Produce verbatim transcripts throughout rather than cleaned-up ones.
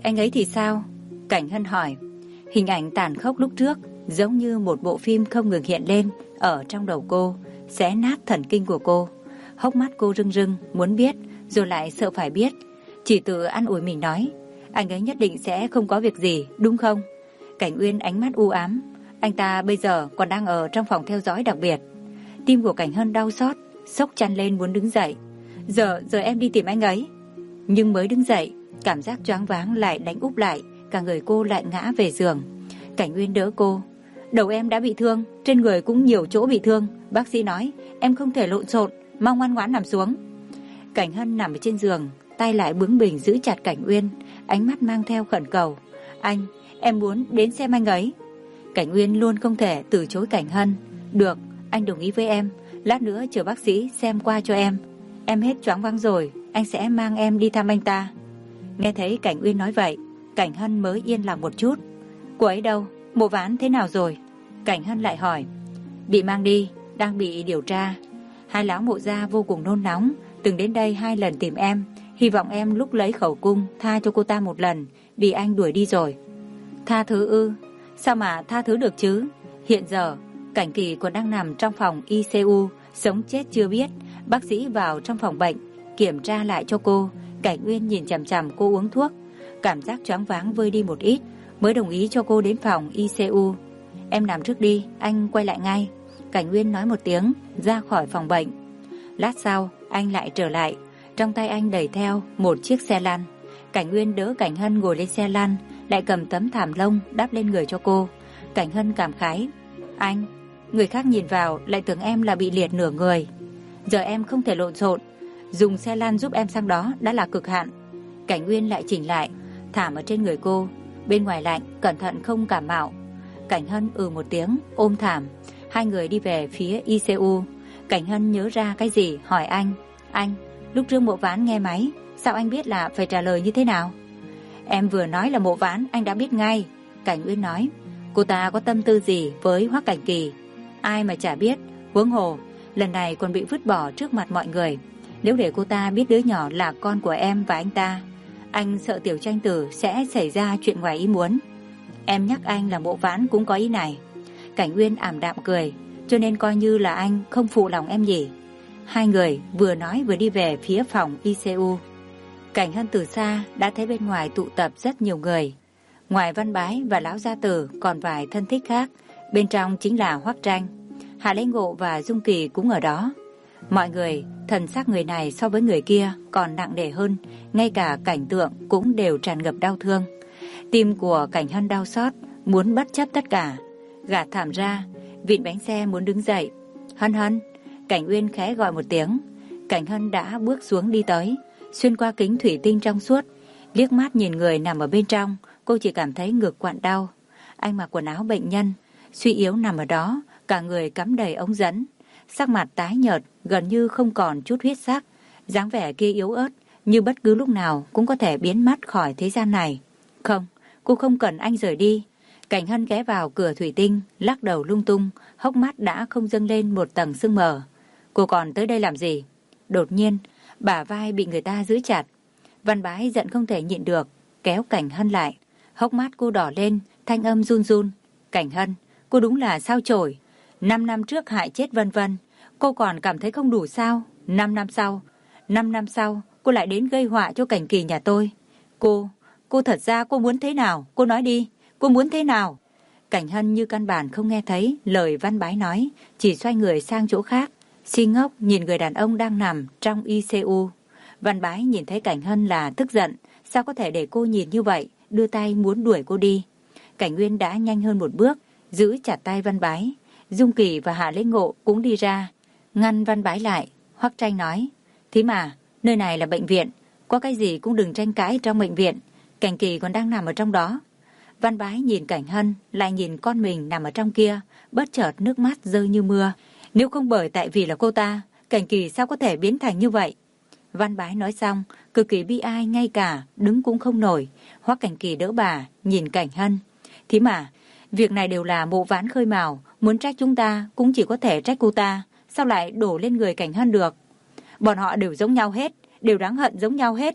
anh ấy thì sao? Cảnh Hân hỏi. Hình ảnh tàn khốc lúc trước giống như một bộ phim không ngừng hiện lên ở trong đầu cô, xé nát thần kinh của cô. Hốc mắt cô rưng rưng muốn biết, rồi lại sợ phải biết. Chỉ tự an ủi mình nói, anh ấy nhất định sẽ không có việc gì, đúng không? Cảnh Uyên ánh mắt u ám. Anh ta bây giờ còn đang ở trong phòng theo dõi đặc biệt. Tim của Cảnh Hân đau xót, sốc chăn lên muốn đứng dậy. Giờ, giờ em đi tìm anh ấy. Nhưng mới đứng dậy, cảm giác choáng váng lại đánh úp lại, cả người cô lại ngã về giường. Cảnh Uyên đỡ cô. Đầu em đã bị thương, trên người cũng nhiều chỗ bị thương. Bác sĩ nói em không thể lộn xộn, mau ngoan ngoãn nằm xuống. Cảnh Hân nằm ở trên giường, tay lại bướng bỉnh giữ chặt Cảnh Uyên, ánh mắt mang theo khẩn cầu. Anh, em muốn đến xem anh ấy. Cảnh Uyên luôn không thể từ chối Cảnh Hân. Được, anh đồng ý với em, lát nữa chờ bác sĩ xem qua cho em. Em hết choáng váng rồi, anh sẽ mang em đi thăm anh ta. Nghe thấy Cảnh Uyên nói vậy, Cảnh Hân mới yên lòng một chút. Cô ấy đâu? Mộ Ván thế nào rồi? Cảnh Hân lại hỏi. Bị mang đi, đang bị điều tra. Hai lão Mộ gia vô cùng nôn nóng, từng đến đây hai lần tìm em, hy vọng em lúc lấy khẩu cung tha cho cô ta một lần, vì anh đuổi đi rồi. Tha thứ ư? Sao mà tha thứ được chứ? Hiện giờ Cảnh Kỳ còn đang nằm trong phòng i xê u, sống chết chưa biết. Bác sĩ vào trong phòng bệnh kiểm tra lại cho cô. Cảnh Uyên nhìn chằm chằm cô uống thuốc, cảm giác choáng váng vơi đi một ít, mới đồng ý cho cô đến phòng i xê u. Em nằm trước đi, anh quay lại ngay. Cảnh Uyên nói một tiếng, ra khỏi phòng bệnh. Lát sau anh lại trở lại, trong tay anh đẩy theo một chiếc xe lăn. Cảnh Uyên đỡ Cảnh Hân ngồi lên xe lăn, lại cầm tấm thảm lông đắp lên người cho cô. Cảnh Hân cảm khái. Anh, người khác nhìn vào lại tưởng em là bị liệt nửa người. Giờ em không thể lộn xộn, dùng xe lăn giúp em sang đó đã là cực hạn. Cảnh Uyên lại chỉnh lại thảm ở trên người cô. Bên ngoài lạnh, cẩn thận không cảm mạo. Cảnh Hân ừ một tiếng, ôm thảm. Hai người đi về phía i xê u. Cảnh Hân nhớ ra cái gì hỏi anh. Anh, lúc trước Mộ Ván nghe máy, sao anh biết là phải trả lời như thế nào? Em vừa nói là Mộ Ván, anh đã biết ngay. Cảnh Uyên nói. Cô ta có tâm tư gì với Hoắc Cảnh Kỳ? Ai mà chả biết. Huống hồ lần này còn bị vứt bỏ trước mặt mọi người. Nếu để cô ta biết đứa nhỏ là con của em và anh ta, anh sợ Tiểu Tranh Tử sẽ xảy ra chuyện ngoài ý muốn. Em nhắc anh là Mộ Ván cũng có ý này. Cảnh Uyên ảm đạm cười. Cho nên coi như là anh không phụ lòng em nhỉ? Hai người vừa nói vừa đi về phía phòng i xê u. Cảnh Hân từ xa đã thấy bên ngoài tụ tập rất nhiều người. Ngoài Văn Bái và Lão Gia Tử còn vài thân thích khác. Bên trong chính là Hoắc Tranh, Hạ Lễ Ngộ và Dung Kỳ cũng ở đó. Mọi người, thần sắc người này so với người kia còn nặng nề hơn. Ngay cả cảnh tượng cũng đều tràn ngập đau thương. Tim của Cảnh Hân đau xót, muốn bất chấp tất cả, gạt thảm ra, vịn bánh xe muốn đứng dậy. Hân Hân. Cảnh Uyên khẽ gọi một tiếng. Cảnh Hân đã bước xuống đi tới, xuyên qua kính thủy tinh trong suốt, liếc mắt nhìn người nằm ở bên trong. Cô chỉ cảm thấy ngực quặn đau. Anh mặc quần áo bệnh nhân, suy yếu nằm ở đó, cả người cắm đầy ống dẫn, sắc mặt tái nhợt, gần như không còn chút huyết sắc. Dáng vẻ kia yếu ớt, như bất cứ lúc nào cũng có thể biến mất khỏi thế gian này. Không, cô không cần anh rời đi. Cảnh Hân ghé vào cửa thủy tinh, lắc đầu lung tung, hốc mắt đã không dâng lên một tầng sương mờ. Cô còn tới đây làm gì? Đột nhiên, bả vai bị người ta giữ chặt. Văn Bái giận không thể nhịn được, kéo Cảnh Hân lại. Hốc mắt cô đỏ lên, thanh âm run run. Cảnh Hân, cô đúng là sao chổi. Năm năm trước hại chết Vân Vân, cô còn cảm thấy không đủ sao? Năm năm sau, năm năm sau, cô lại đến gây họa cho Cảnh Kỳ nhà tôi. Cô, cô thật ra cô muốn thế nào? Cô nói đi, cô muốn thế nào? Cảnh Hân như căn bản không nghe thấy lời Văn Bái nói, chỉ xoay người sang chỗ khác, si ngốc nhìn người đàn ông đang nằm trong i xê u. Văn Bái nhìn thấy Cảnh Hân là tức giận, sao có thể để cô nhìn như vậy, đưa tay muốn đuổi cô đi. Cảnh Nguyên đã nhanh hơn một bước, giữ chặt tay Văn Bái. Dung Kỳ và Hạ Lễ Ngộ cũng đi ra, ngăn Văn Bái lại. Hoắc Tranh nói, thím à, nơi này là bệnh viện, có cái gì cũng đừng tranh cãi trong bệnh viện, Cảnh Kỳ còn đang nằm ở trong đó. Văn Bái nhìn Cảnh Hân, lại nhìn con mình nằm ở trong kia, bất chợt nước mắt rơi như mưa. Nếu không bởi tại vì là cô ta, Cảnh Kỳ sao có thể biến thành như vậy? Văn Bái nói xong, cực kỳ bi ai, ngay cả đứng cũng không nổi. Hoắc Cảnh Kỳ đỡ bà, nhìn Cảnh Hân. Thím à, việc này đều là Mộ Ván khơi mào, muốn trách chúng ta cũng chỉ có thể trách cô ta, sao lại đổ lên người Cảnh Hân được? Bọn họ đều giống nhau hết, đều đáng hận giống nhau hết.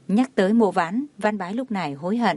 Nhắc tới Mộ Vãn, Văn Bái lúc này hối hận.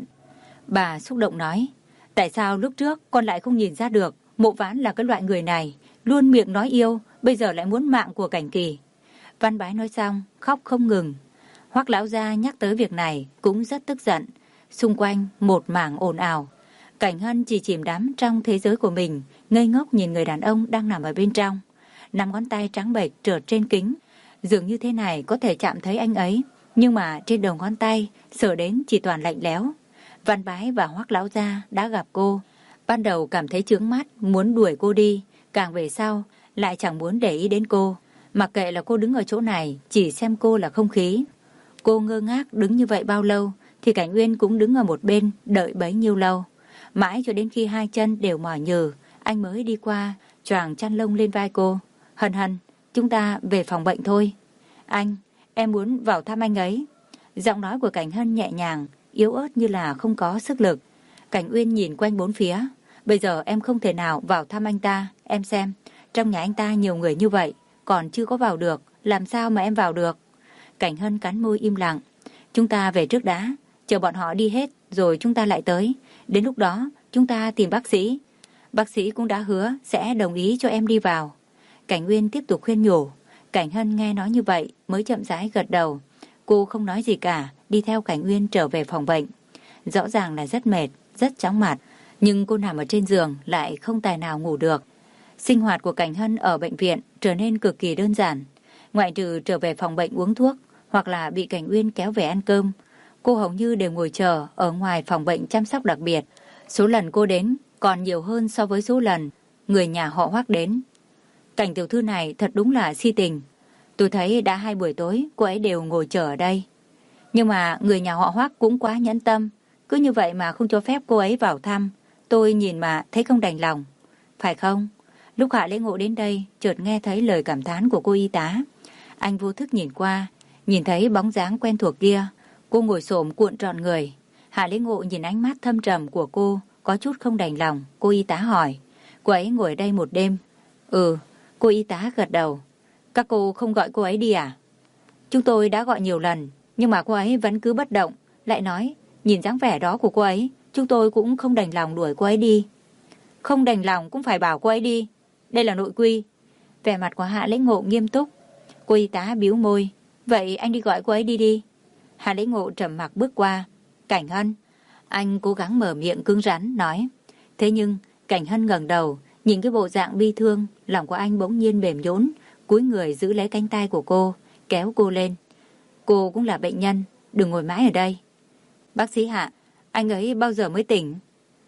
Bà xúc động nói, tại sao lúc trước con lại không nhìn ra được Mộ Vãn là cái loại người này, luôn miệng nói yêu, bây giờ lại muốn mạng của Cảnh Kỳ. Văn Bái nói xong, khóc không ngừng. Hoắc lão gia nhắc tới việc này cũng rất tức giận. Xung quanh một mảng ồn ào. Cảnh Hân chỉ chìm đắm trong thế giới của mình, ngây ngốc nhìn người đàn ông đang nằm ở bên trong. Năm ngón tay trắng bệch trượt trên kính, dường như thế này có thể chạm thấy anh ấy, nhưng mà trên đầu ngón tay sờ đến chỉ toàn lạnh lẽo. Văn Bái và Hoắc lão gia đã gặp cô, ban đầu cảm thấy chướng mắt, muốn đuổi cô đi, càng về sau lại chẳng muốn để ý đến cô, mặc kệ là cô đứng ở chỗ này, chỉ xem cô là không khí. Cô ngơ ngác đứng như vậy bao lâu, thì Cảnh Uyên cũng đứng ở một bên đợi bấy nhiêu lâu. Mãi cho đến khi hai chân đều mỏi nhừ, anh mới đi qua, choàng chăn lông lên vai cô. Hân Hân, chúng ta về phòng bệnh thôi. Anh, em muốn vào thăm anh ấy. Giọng nói của Cảnh Hân nhẹ nhàng, yếu ớt như là không có sức lực. Cảnh Uyên nhìn quanh bốn phía. Bây giờ em không thể nào vào thăm anh ta. Em xem, trong nhà anh ta nhiều người như vậy, còn chưa có vào được, làm sao mà em vào được? Cảnh Hân cắn môi im lặng. Chúng ta về trước đã, chờ bọn họ đi hết rồi chúng ta lại tới. Đến lúc đó chúng ta tìm bác sĩ. Bác sĩ cũng đã hứa sẽ đồng ý cho em đi vào. Cảnh Uyên tiếp tục khuyên nhủ. Cảnh Hân nghe nói như vậy mới chậm rãi gật đầu. Cô không nói gì cả, đi theo Cảnh Uyên trở về phòng bệnh. Rõ ràng là rất mệt, rất chóng mặt, nhưng cô nằm ở trên giường lại không tài nào ngủ được. Sinh hoạt của Cảnh Hân ở bệnh viện trở nên cực kỳ đơn giản. Ngoại trừ trở về phòng bệnh uống thuốc hoặc là bị Cảnh Uyên kéo về ăn cơm, cô hầu như đều ngồi chờ ở ngoài phòng bệnh chăm sóc đặc biệt. Số lần cô đến còn nhiều hơn so với số lần người nhà họ Hoắc đến. Cảnh tiểu thư này thật đúng là si tình. Tôi thấy đã hai buổi tối cô ấy đều ngồi chờ ở đây. Nhưng mà người nhà họ Hoắc cũng quá nhẫn tâm, cứ như vậy mà không cho phép cô ấy vào thăm. Tôi nhìn mà thấy không đành lòng. Phải không? Lúc Hạ Lễ Ngộ đến đây, chợt nghe thấy lời cảm thán của cô y tá. Anh vô thức nhìn qua, nhìn thấy bóng dáng quen thuộc kia. Cô ngồi xổm cuộn trọn người. Hạ Lễ Ngộ nhìn ánh mắt thâm trầm của cô, có chút không đành lòng. Cô y tá hỏi, cô ấy ngồi ở đây một đêm? Ừ, cô y tá gật đầu. Các cô không gọi cô ấy đi à? Chúng tôi đã gọi nhiều lần, nhưng mà cô ấy vẫn cứ bất động, lại nói, nhìn dáng vẻ đó của cô ấy, chúng tôi cũng không đành lòng đuổi cô ấy đi. Không đành lòng cũng phải bảo cô ấy đi. Đây là nội quy. Vẻ mặt của Hạ Lễ Ngộ nghiêm túc. Cô y tá bĩu môi. Vậy anh đi gọi cô ấy đi đi. Hạ Lễ Ngộ trầm mặc bước qua. Cảnh Hân. Anh cố gắng mở miệng cứng rắn nói. Thế nhưng Cảnh Hân ngẩng đầu, nhìn cái bộ dạng bi thương, lòng của anh bỗng nhiên mềm nhũn, cúi người giữ lấy cánh tay của cô, kéo cô lên. Cô cũng là bệnh nhân, đừng ngồi mãi ở đây. Bác sĩ Hạ, anh ấy bao giờ mới tỉnh?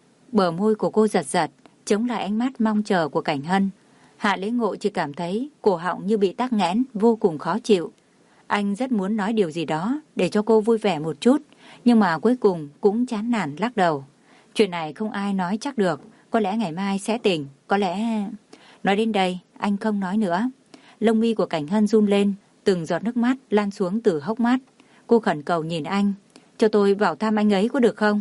Bờ môi của cô giật giật, chống lại ánh mắt mong chờ của Cảnh Hân. Hạ Lễ Ngộ chỉ cảm thấy cổ họng như bị tắc nghẽn, vô cùng khó chịu. Anh rất muốn nói điều gì đó để cho cô vui vẻ một chút, nhưng mà cuối cùng cũng chán nản lắc đầu. Chuyện này không ai nói chắc được, có lẽ ngày mai sẽ tỉnh, có lẽ... Nói đến đây, anh không nói nữa. Lông mi của Cảnh Hân run lên, từng giọt nước mắt lan xuống từ hốc mắt. Cô khẩn cầu nhìn anh, cho tôi vào thăm anh ấy có được không?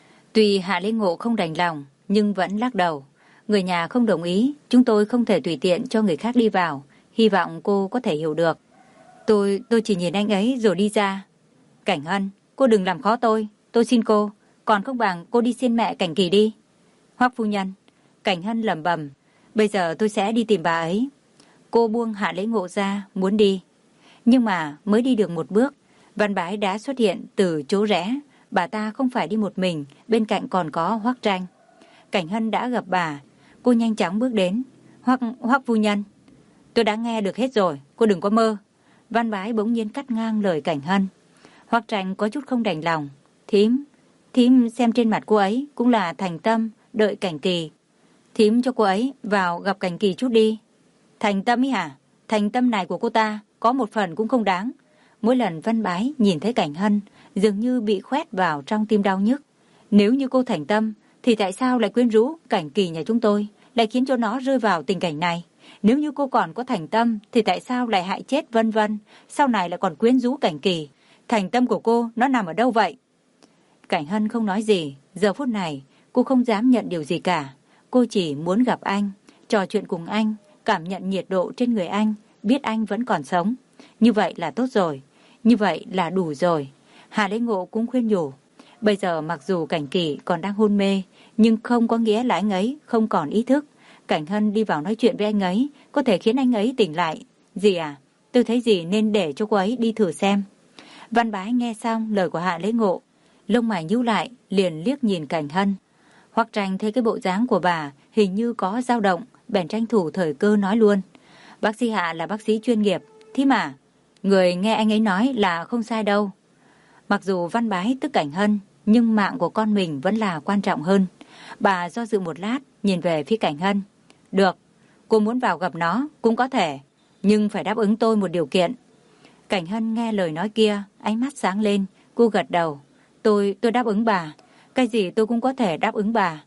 Tuy Hạ Lễ Ngộ không đành lòng, nhưng vẫn lắc đầu. Người nhà không đồng ý, chúng tôi không thể tùy tiện cho người khác đi vào. Hy vọng cô có thể hiểu được. Tôi, tôi chỉ nhìn anh ấy rồi đi ra. Cảnh Hân, cô đừng làm khó tôi, tôi xin cô. Còn không bằng cô đi xin mẹ Cảnh Kỳ đi. Hoắc phu nhân. Cảnh Hân lẩm bẩm. Bây giờ tôi sẽ đi tìm bà ấy. Cô buông Hạ Lễ Ngộ ra, muốn đi. Nhưng mà mới đi được một bước, Văn Bái đã xuất hiện từ chỗ rẽ. Bà ta không phải đi một mình, bên cạnh còn có Hoắc Tranh. Cảnh Hân đã gặp bà, cô nhanh chóng bước đến. Hoắc, Hoắc phu nhân. Tôi đã nghe được hết rồi, cô đừng có mơ. Văn Bái bỗng nhiên cắt ngang lời Cảnh Hân. Hoắc Tranh có chút không đành lòng. Thím, thím xem trên mặt cô ấy cũng là thành tâm, đợi Cảnh Kỳ. Thím cho cô ấy vào gặp Cảnh Kỳ chút đi. Thành tâm ý hả? Thành tâm này của cô ta có một phần cũng không đáng. Mỗi lần Văn Bái nhìn thấy Cảnh Hân dường như bị khoét vào trong tim đau nhức. Nếu như cô thành tâm thì tại sao lại quyến rũ Cảnh Kỳ nhà chúng tôi, lại khiến cho nó rơi vào tình cảnh này? Nếu như cô còn có thành tâm thì tại sao lại hại chết Vân Vân, sau này lại còn quyến rũ Cảnh Kỳ? Thành tâm của cô nó nằm ở đâu vậy? Cảnh Hân không nói gì. Giờ phút này cô không dám nhận điều gì cả. Cô chỉ muốn gặp anh, trò chuyện cùng anh, cảm nhận nhiệt độ trên người anh, biết anh vẫn còn sống. Như vậy là tốt rồi, như vậy là đủ rồi. Hạ Lễ Ngộ cũng khuyên nhủ. Bây giờ mặc dù Cảnh Kỳ còn đang hôn mê, nhưng không có nghĩa là anh ấy không còn ý thức. Cảnh Hân đi vào nói chuyện với anh ấy, có thể khiến anh ấy tỉnh lại. Dì à, tôi thấy dì nên để cho cô ấy đi thử xem. Văn Bái nghe xong lời của Hạ Lễ Ngộ, lông mày nhíu lại, liền liếc nhìn Cảnh Hân. Hoắc Tranh thấy cái bộ dáng của bà hình như có dao động, bèn tranh thủ thời cơ nói luôn. Bác sĩ Hạ là bác sĩ chuyên nghiệp, thế mà người nghe anh ấy nói là không sai đâu. Mặc dù Văn Bái tức Cảnh Hân, nhưng mạng của con mình vẫn là quan trọng hơn. Bà do dự một lát, nhìn về phía Cảnh Hân. Được, cô muốn vào gặp nó cũng có thể, nhưng phải đáp ứng tôi một điều kiện. Cảnh Hân nghe lời nói kia, ánh mắt sáng lên, cô gật đầu. Tôi, tôi đáp ứng bà. Cái gì tôi cũng có thể đáp ứng bà.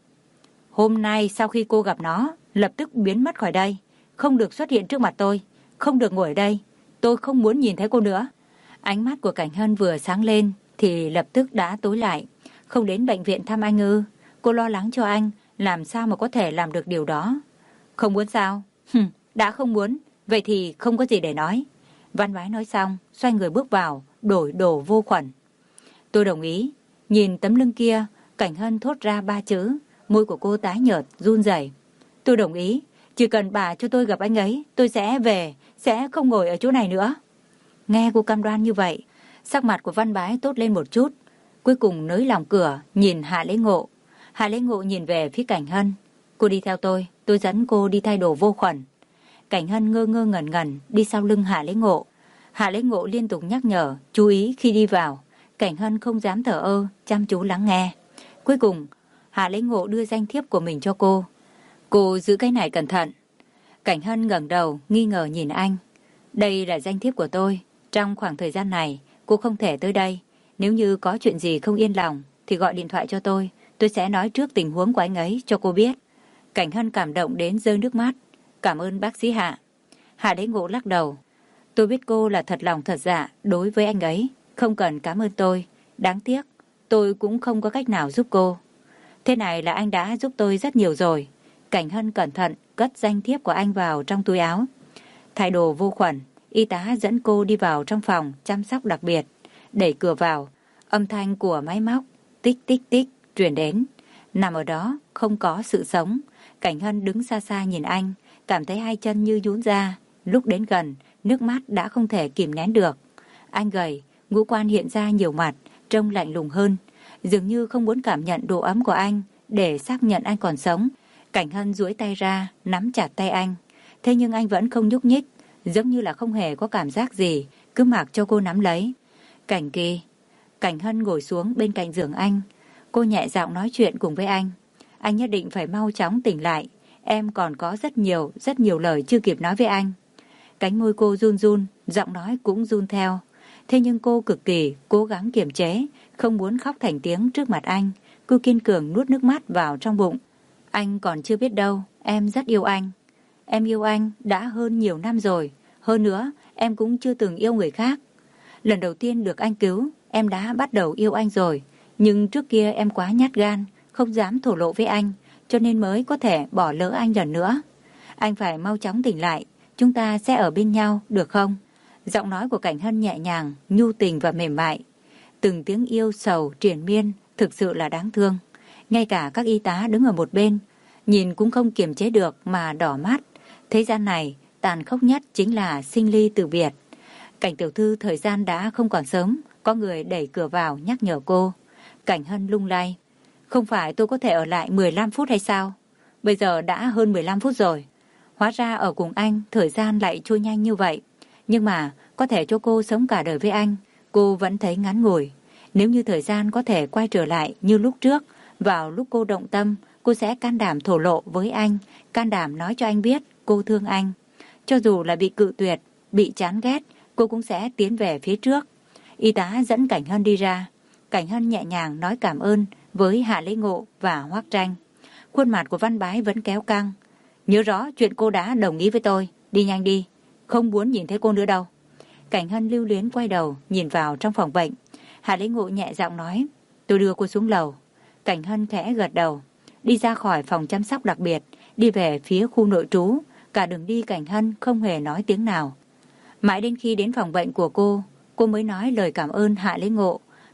Hôm nay sau khi cô gặp nó, lập tức biến mất khỏi đây. Không được xuất hiện trước mặt tôi, không được ngồi ở đây. Tôi không muốn nhìn thấy cô nữa. Ánh mắt của Cảnh Hân vừa sáng lên thì lập tức đã tối lại. Không đến bệnh viện thăm anh ư? Cô lo lắng cho anh, làm sao mà có thể làm được điều đó? Không muốn sao? Hừm, đã không muốn, vậy thì không có gì để nói. Văn Bái nói xong, xoay người bước vào, đổi đồ vô khuẩn. Tôi đồng ý. Nhìn tấm lưng kia, Cảnh Hân thốt ra ba chữ, môi của cô tái nhợt, run rẩy. Tôi đồng ý, chỉ cần bà cho tôi gặp anh ấy, tôi sẽ về, sẽ không ngồi ở chỗ này nữa. Nghe cô cam đoan như vậy, sắc mặt của Văn Bái tốt lên một chút, cuối cùng nới lòng cửa, nhìn Hạ Lễ Ngộ. Hạ Lễ Ngộ nhìn về phía Cảnh Hân. Cô đi theo tôi, tôi dẫn cô đi thay đồ vô khuẩn. Cảnh Hân ngơ ngơ ngẩn ngẩn đi sau lưng Hạ Lễ Ngộ. Hạ Lễ Ngộ liên tục nhắc nhở, chú ý khi đi vào. Cảnh Hân không dám thở ơ, chăm chú lắng nghe. Cuối cùng, Hạ Lễ Ngộ đưa danh thiếp của mình cho cô. Cô giữ cái này cẩn thận. Cảnh Hân ngẩng đầu, nghi ngờ nhìn anh. Đây là danh thiếp của tôi. Trong khoảng thời gian này, cô không thể tới đây. Nếu như có chuyện gì không yên lòng, thì gọi điện thoại cho tôi. Tôi sẽ nói trước tình huống của anh ấy cho cô biết. Cảnh Hân cảm động đến rơi nước mắt. Cảm ơn bác sĩ Hạ. Hạ Lễ Ngộ lắc đầu. Tôi biết cô là thật lòng thật dạ đối với anh ấy. Không cần cảm ơn tôi. Đáng tiếc, tôi cũng không có cách nào giúp cô. Thế này là anh đã giúp tôi rất nhiều rồi. Cảnh Hân cẩn thận cất danh thiếp của anh vào trong túi áo. Thay đồ vô khuẩn, y tá dẫn cô đi vào trong phòng chăm sóc đặc biệt. Đẩy cửa vào, âm thanh của máy móc tích tích tích truyền đến. Nằm ở đó không có sự sống. Cảnh Hân đứng xa xa nhìn anh, cảm thấy hai chân như nhũn ra. Lúc đến gần, nước mắt đã không thể kìm nén được. Anh gầy, ngũ quan hiện ra nhiều mặt, trông lạnh lùng hơn, dường như không muốn cảm nhận độ ấm của anh để xác nhận anh còn sống. Cảnh Hân duỗi tay ra, nắm chặt tay anh. Thế nhưng anh vẫn không nhúc nhích, giống như là không hề có cảm giác gì, cứ mặc cho cô nắm lấy. Cảnh Kỳ. Cảnh Hân ngồi xuống bên cạnh giường anh. Cô nhẹ giọng nói chuyện cùng với anh. Anh nhất định phải mau chóng tỉnh lại. Em còn có rất nhiều, rất nhiều lời chưa kịp nói với anh. Cánh môi cô run run, giọng nói cũng run theo. Thế nhưng cô cực kỳ cố gắng kiềm chế, không muốn khóc thành tiếng trước mặt anh. Cô kiên cường nuốt nước mắt vào trong bụng. Anh còn chưa biết đâu, em rất yêu anh. Em yêu anh đã hơn nhiều năm rồi. Hơn nữa, em cũng chưa từng yêu người khác. Lần đầu tiên được anh cứu, em đã bắt đầu yêu anh rồi. Nhưng trước kia em quá nhát gan, không dám thổ lộ với anh, cho nên mới có thể bỏ lỡ anh lần nữa. Anh phải mau chóng tỉnh lại, chúng ta sẽ ở bên nhau, được không? Giọng nói của Cảnh Hân nhẹ nhàng, nhu tình và mềm mại. Từng tiếng yêu sầu, triền miên, thực sự là đáng thương. Ngay cả các y tá đứng ở một bên, nhìn cũng không kiềm chế được mà đỏ mắt. Thế gian này, tàn khốc nhất chính là sinh ly từ biệt. Cảnh tiểu thư thời gian đã không còn sớm, có người đẩy cửa vào nhắc nhở cô. Cảnh Hân lung lay. Không phải tôi có thể ở lại mười lăm phút hay sao? Bây giờ đã hơn mười lăm phút rồi. Hóa ra ở cùng anh, thời gian lại trôi nhanh như vậy. Nhưng mà, có thể cho cô sống cả đời với anh, cô vẫn thấy ngắn ngủi. Nếu như thời gian có thể quay trở lại như lúc trước, vào lúc cô động tâm, cô sẽ can đảm thổ lộ với anh, can đảm nói cho anh biết cô thương anh. Cho dù là bị cự tuyệt, bị chán ghét, cô cũng sẽ tiến về phía trước. Y tá dẫn Cảnh Hân đi ra. Cảnh Hân nhẹ nhàng nói cảm ơn với Hạ Lễ Ngộ và Hoắc Tranh. Khuôn mặt của Văn Bái vẫn kéo căng. Nhớ rõ chuyện cô đã đồng ý với tôi. Đi nhanh đi, không muốn nhìn thấy cô nữa đâu. Cảnh Hân lưu luyến quay đầu nhìn vào trong phòng bệnh. Hạ Lễ Ngộ nhẹ giọng nói, tôi đưa cô xuống lầu. Cảnh Hân khẽ gật đầu, đi ra khỏi phòng chăm sóc đặc biệt, đi về phía khu nội trú. Cả đường đi Cảnh Hân không hề nói tiếng nào. Mãi đến khi đến phòng bệnh của cô, cô mới nói lời cảm ơn Hạ Lễ Ngộ.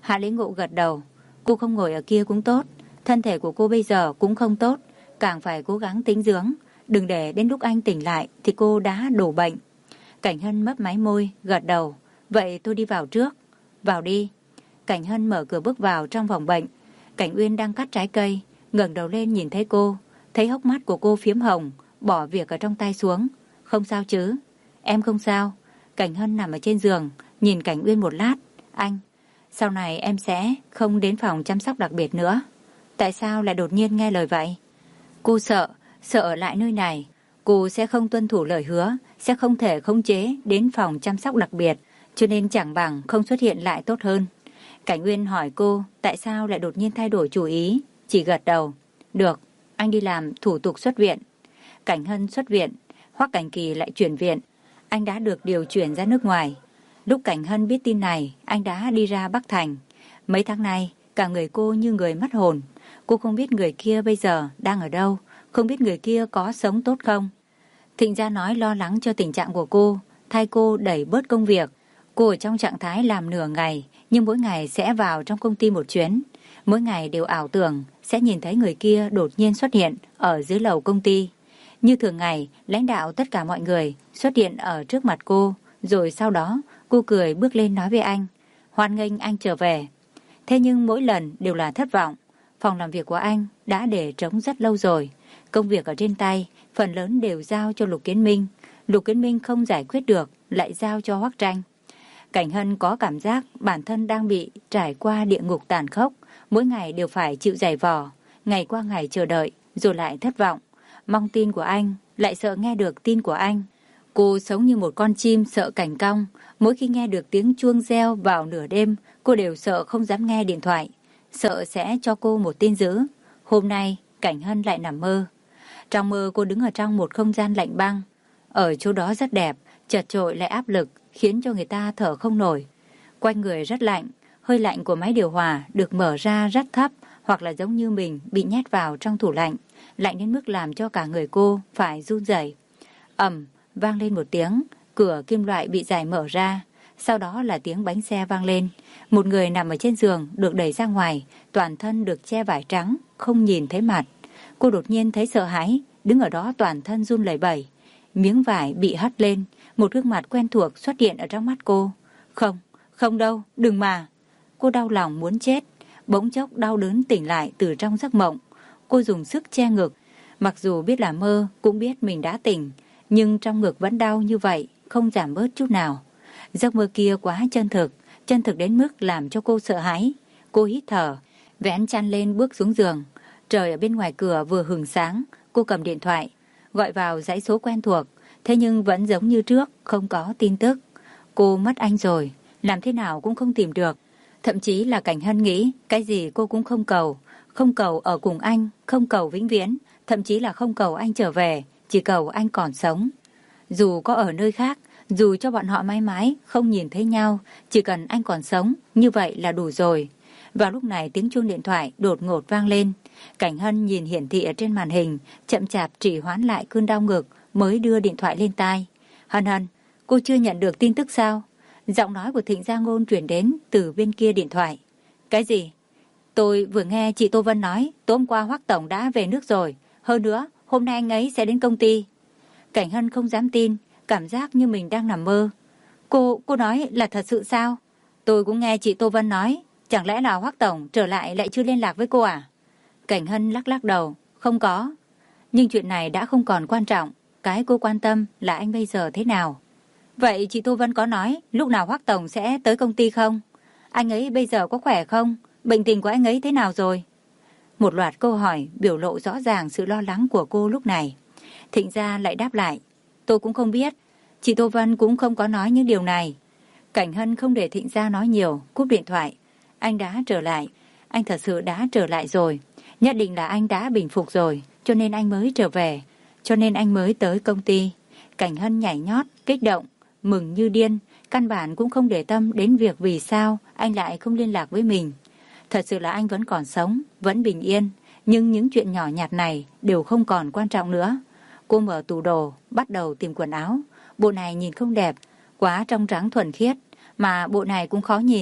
Hạ Lý Ngộ gật đầu. Cô không ngồi ở kia cũng tốt. Thân thể của cô bây giờ cũng không tốt. Càng phải cố gắng tĩnh dưỡng. Đừng để đến lúc anh tỉnh lại thì cô đã đổ bệnh. Cảnh Hân mấp máy môi, gật đầu. Vậy tôi đi vào trước. Vào đi. Cảnh Hân mở cửa bước vào trong phòng bệnh. Cảnh Uyên đang cắt trái cây, ngẩng đầu lên nhìn thấy cô. Thấy hốc mắt của cô phiếm hồng, bỏ việc ở trong tay xuống. Không sao chứ? Em không sao. Cảnh Hân nằm ở trên giường, nhìn Cảnh Uyên một lát. Anh, sau này em sẽ không đến phòng chăm sóc đặc biệt nữa. Tại sao lại đột nhiên nghe lời vậy? Cô sợ, sợ ở lại nơi này. Cô sẽ không tuân thủ lời hứa, sẽ không thể khống chế đến phòng chăm sóc đặc biệt, cho nên chẳng bằng không xuất hiện lại tốt hơn. Cảnh Uyên hỏi cô tại sao lại đột nhiên thay đổi chủ ý, chỉ gật đầu. Được, anh đi làm thủ tục xuất viện. Cảnh Hân xuất viện, Hoắc Cảnh Kỳ lại chuyển viện. Anh đã được điều chuyển ra nước ngoài. Lúc Cảnh Hân biết tin này, anh đã đi ra Bắc Thành. Mấy tháng nay, cả người cô như người mất hồn. Cô không biết người kia bây giờ đang ở đâu, không biết người kia có sống tốt không. Thịnh Gia nói lo lắng cho tình trạng của cô, thay cô đẩy bớt công việc. Cô ở trong trạng thái làm nửa ngày, nhưng mỗi ngày sẽ vào trong công ty một chuyến. Mỗi ngày đều ảo tưởng sẽ nhìn thấy người kia đột nhiên xuất hiện ở dưới lầu công ty. Như thường ngày, lãnh đạo tất cả mọi người xuất hiện ở trước mặt cô, rồi sau đó cô cười bước lên nói với anh, hoan nghênh anh trở về. Thế nhưng mỗi lần đều là thất vọng. Phòng làm việc của anh đã để trống rất lâu rồi. Công việc ở trên tay phần lớn đều giao cho Lục Kiến Minh. Lục Kiến Minh không giải quyết được lại giao cho Hoắc Tranh. Cảnh Hân có cảm giác bản thân đang bị trải qua địa ngục tàn khốc, mỗi ngày đều phải chịu giày vò, ngày qua ngày chờ đợi, rồi lại thất vọng. Mong tin của anh, lại sợ nghe được tin của anh. Cô sống như một con chim sợ cành cong, mỗi khi nghe được tiếng chuông reo vào nửa đêm, cô đều sợ không dám nghe điện thoại, sợ sẽ cho cô một tin dữ. Hôm nay, Cảnh Hân lại nằm mơ. Trong mơ cô đứng ở trong một không gian lạnh băng. Ở chỗ đó rất đẹp, chật chội lại áp lực, khiến cho người ta thở không nổi. Quanh người rất lạnh, hơi lạnh của máy điều hòa được mở ra rất thấp, hoặc là giống như mình bị nhét vào trong tủ lạnh, lạnh đến mức làm cho cả người cô phải run rẩy. Ầm, vang lên một tiếng, cửa kim loại bị giải mở ra, sau đó là tiếng bánh xe vang lên. Một người nằm ở trên giường được đẩy ra ngoài, toàn thân được che vải trắng, không nhìn thấy mặt. Cô đột nhiên thấy sợ hãi, đứng ở đó toàn thân run lẩy bẩy. Miếng vải bị hất lên, một gương mặt quen thuộc xuất hiện ở trong mắt cô. Không, không đâu, đừng mà. Cô đau lòng muốn chết, bỗng chốc đau đớn tỉnh lại từ trong giấc mộng. Cô dùng sức che ngực, mặc dù biết là mơ, cũng biết mình đã tỉnh, nhưng trong ngực vẫn đau như vậy, không giảm bớt chút nào. Giấc mơ kia quá chân thực, chân thực đến mức làm cho cô sợ hãi. Cô hít thở, vén chăn lên bước xuống giường. Trời ở bên ngoài cửa vừa hừng sáng, cô cầm điện thoại, gọi vào dãy số quen thuộc, thế nhưng vẫn giống như trước, không có tin tức. Cô mất anh rồi, làm thế nào cũng không tìm được. Thậm chí là Cảnh Hân nghĩ, cái gì cô cũng không cầu. Không cầu ở cùng anh, không cầu vĩnh viễn, thậm chí là không cầu anh trở về, chỉ cầu anh còn sống. Dù có ở nơi khác, dù cho bọn họ mãi mãi không nhìn thấy nhau, chỉ cần anh còn sống, như vậy là đủ rồi. Vào lúc này tiếng chuông điện thoại đột ngột vang lên. Cảnh Hân nhìn hiển thị ở trên màn hình, chậm chạp trì hoãn lại cơn đau ngực, mới đưa điện thoại lên tai. Hân Hân, cô chưa nhận được tin tức sao? Giọng nói của Thịnh Gia Ngôn truyền đến từ bên kia điện thoại. Cái gì? Tôi vừa nghe chị Tô Vân nói tối hôm qua Hoắc Tổng đã về nước rồi. Hơn nữa, hôm nay anh ấy sẽ đến công ty. Cảnh Hân không dám tin, cảm giác như mình đang nằm mơ. Cô, cô nói là thật sự sao? Tôi cũng nghe chị Tô Vân nói. Chẳng lẽ là Hoắc Tổng trở lại lại chưa liên lạc với cô à? Cảnh Hân lắc lắc đầu. Không có. Nhưng chuyện này đã không còn quan trọng. Cái cô quan tâm là anh bây giờ thế nào. Vậy chị Tô Vân có nói lúc nào Hoắc Tổng sẽ tới công ty không? Anh ấy bây giờ có khỏe không? Bệnh tình của anh ấy thế nào rồi? Một loạt câu hỏi biểu lộ rõ ràng sự lo lắng của cô lúc này. Thịnh Gia lại đáp lại. Tôi cũng không biết. Chị Tô Vân cũng không có nói những điều này. Cảnh Hân không để Thịnh Gia nói nhiều, cúp điện thoại. Anh đã trở lại. Anh thật sự đã trở lại rồi. Nhất định là anh đã bình phục rồi, cho nên anh mới trở về. Cho nên anh mới tới công ty. Cảnh Hân nhảy nhót, kích động, mừng như điên. Căn bản cũng không để tâm đến việc vì sao anh lại không liên lạc với mình. Thật sự là anh vẫn còn sống, vẫn bình yên. Nhưng những chuyện nhỏ nhặt này đều không còn quan trọng nữa. Cô mở tủ đồ, bắt đầu tìm quần áo. Bộ này nhìn không đẹp, quá trong trắng thuần khiết. Mà bộ này cũng khó nhìn.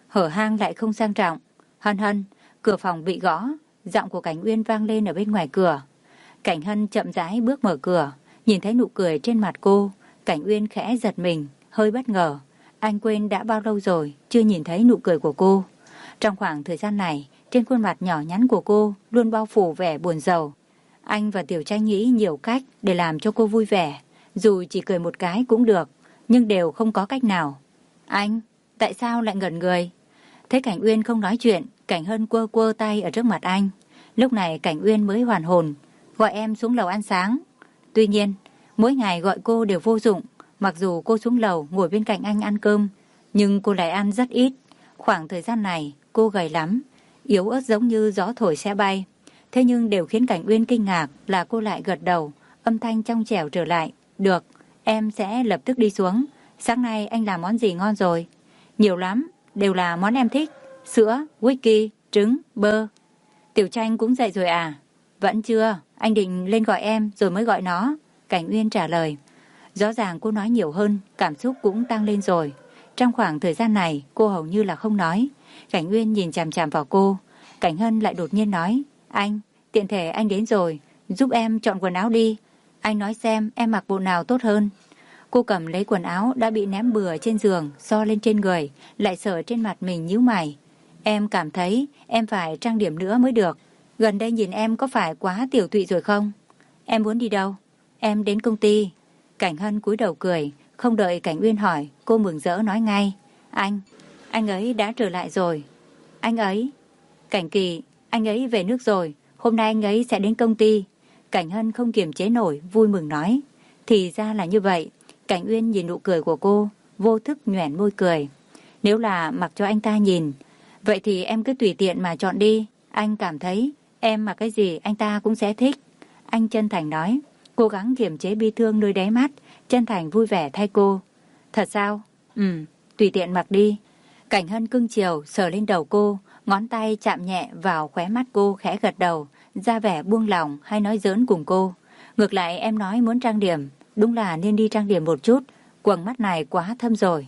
hở hang lại không sang trọng. Hân Hân, cửa phòng bị gõ, giọng của Cảnh Uyên vang lên ở bên ngoài cửa. Cảnh Hân chậm rãi bước mở cửa, nhìn thấy nụ cười trên mặt cô, Cảnh Uyên khẽ giật mình, hơi bất ngờ. Anh quên đã bao lâu rồi chưa nhìn thấy nụ cười của cô. Trong khoảng thời gian này, trên khuôn mặt nhỏ nhắn của cô luôn bao phủ vẻ buồn rầu. Anh và Tiểu Tranh nghĩ nhiều cách để làm cho cô vui vẻ, dù chỉ cười một cái cũng được, nhưng đều không có cách nào. Anh, tại sao lại ngẩn người? Thấy Cảnh Uyên không nói chuyện, Cảnh Hân quơ quơ tay ở trước mặt anh. Lúc này Cảnh Uyên mới hoàn hồn, gọi em xuống lầu ăn sáng. Tuy nhiên, mỗi ngày gọi cô đều vô dụng. Mặc dù cô xuống lầu ngồi bên cạnh anh ăn cơm, nhưng cô lại ăn rất ít. Khoảng thời gian này, cô gầy lắm, yếu ớt giống như gió thổi sẽ bay. Thế nhưng đều khiến Cảnh Uyên kinh ngạc là cô lại gật đầu, âm thanh trong trẻo trở lại. Được, em sẽ lập tức đi xuống. Sáng nay anh làm món gì ngon rồi? Nhiều lắm, đều là món em thích. Sữa, whisky, trứng, bơ. Tiểu Tranh cũng dậy rồi à? Vẫn chưa, anh định lên gọi em rồi mới gọi nó. Cảnh Uyên trả lời. Rõ ràng cô nói nhiều hơn, cảm xúc cũng tăng lên rồi. Trong khoảng thời gian này, cô hầu như là không nói. Cảnh Uyên nhìn chằm chằm vào cô. Cảnh Hân lại đột nhiên nói. Anh, tiện thể anh đến rồi, giúp em chọn quần áo đi. Anh nói xem em mặc bộ nào tốt hơn. Cô cầm lấy quần áo đã bị ném bừa trên giường, so lên trên người, lại sờ trên mặt mình nhíu mày. Em cảm thấy em phải trang điểm nữa mới được. Gần đây nhìn em có phải quá tiểu tụy rồi không? Em muốn đi đâu? Em đến công ty. Cảnh Hân cúi đầu cười, không đợi Cảnh Uyên hỏi, cô mừng rỡ nói ngay. Anh, anh ấy đã trở lại rồi. Anh ấy? Cảnh Kỳ, anh ấy về nước rồi, hôm nay anh ấy sẽ đến công ty. Cảnh Hân không kiềm chế nổi, vui mừng nói. Thì ra là như vậy. Cảnh Uyên nhìn nụ cười của cô, vô thức nhoẻn môi cười. Nếu là mặc cho anh ta nhìn, vậy thì em cứ tùy tiện mà chọn đi. Anh cảm thấy em mặc cái gì anh ta cũng sẽ thích. Anh chân thành nói, cố gắng kiềm chế bi thương nơi đáy mắt, chân thành vui vẻ thay cô. Thật sao? Ừ, tùy tiện mặc đi. Cảnh Hân cưng chiều sờ lên đầu cô, ngón tay chạm nhẹ vào khóe mắt cô, khẽ gật đầu, ra vẻ buông lòng hay nói giỡn cùng cô. Ngược lại em nói muốn trang điểm, đúng là nên đi trang điểm một chút, quầng mắt này quá thâm rồi.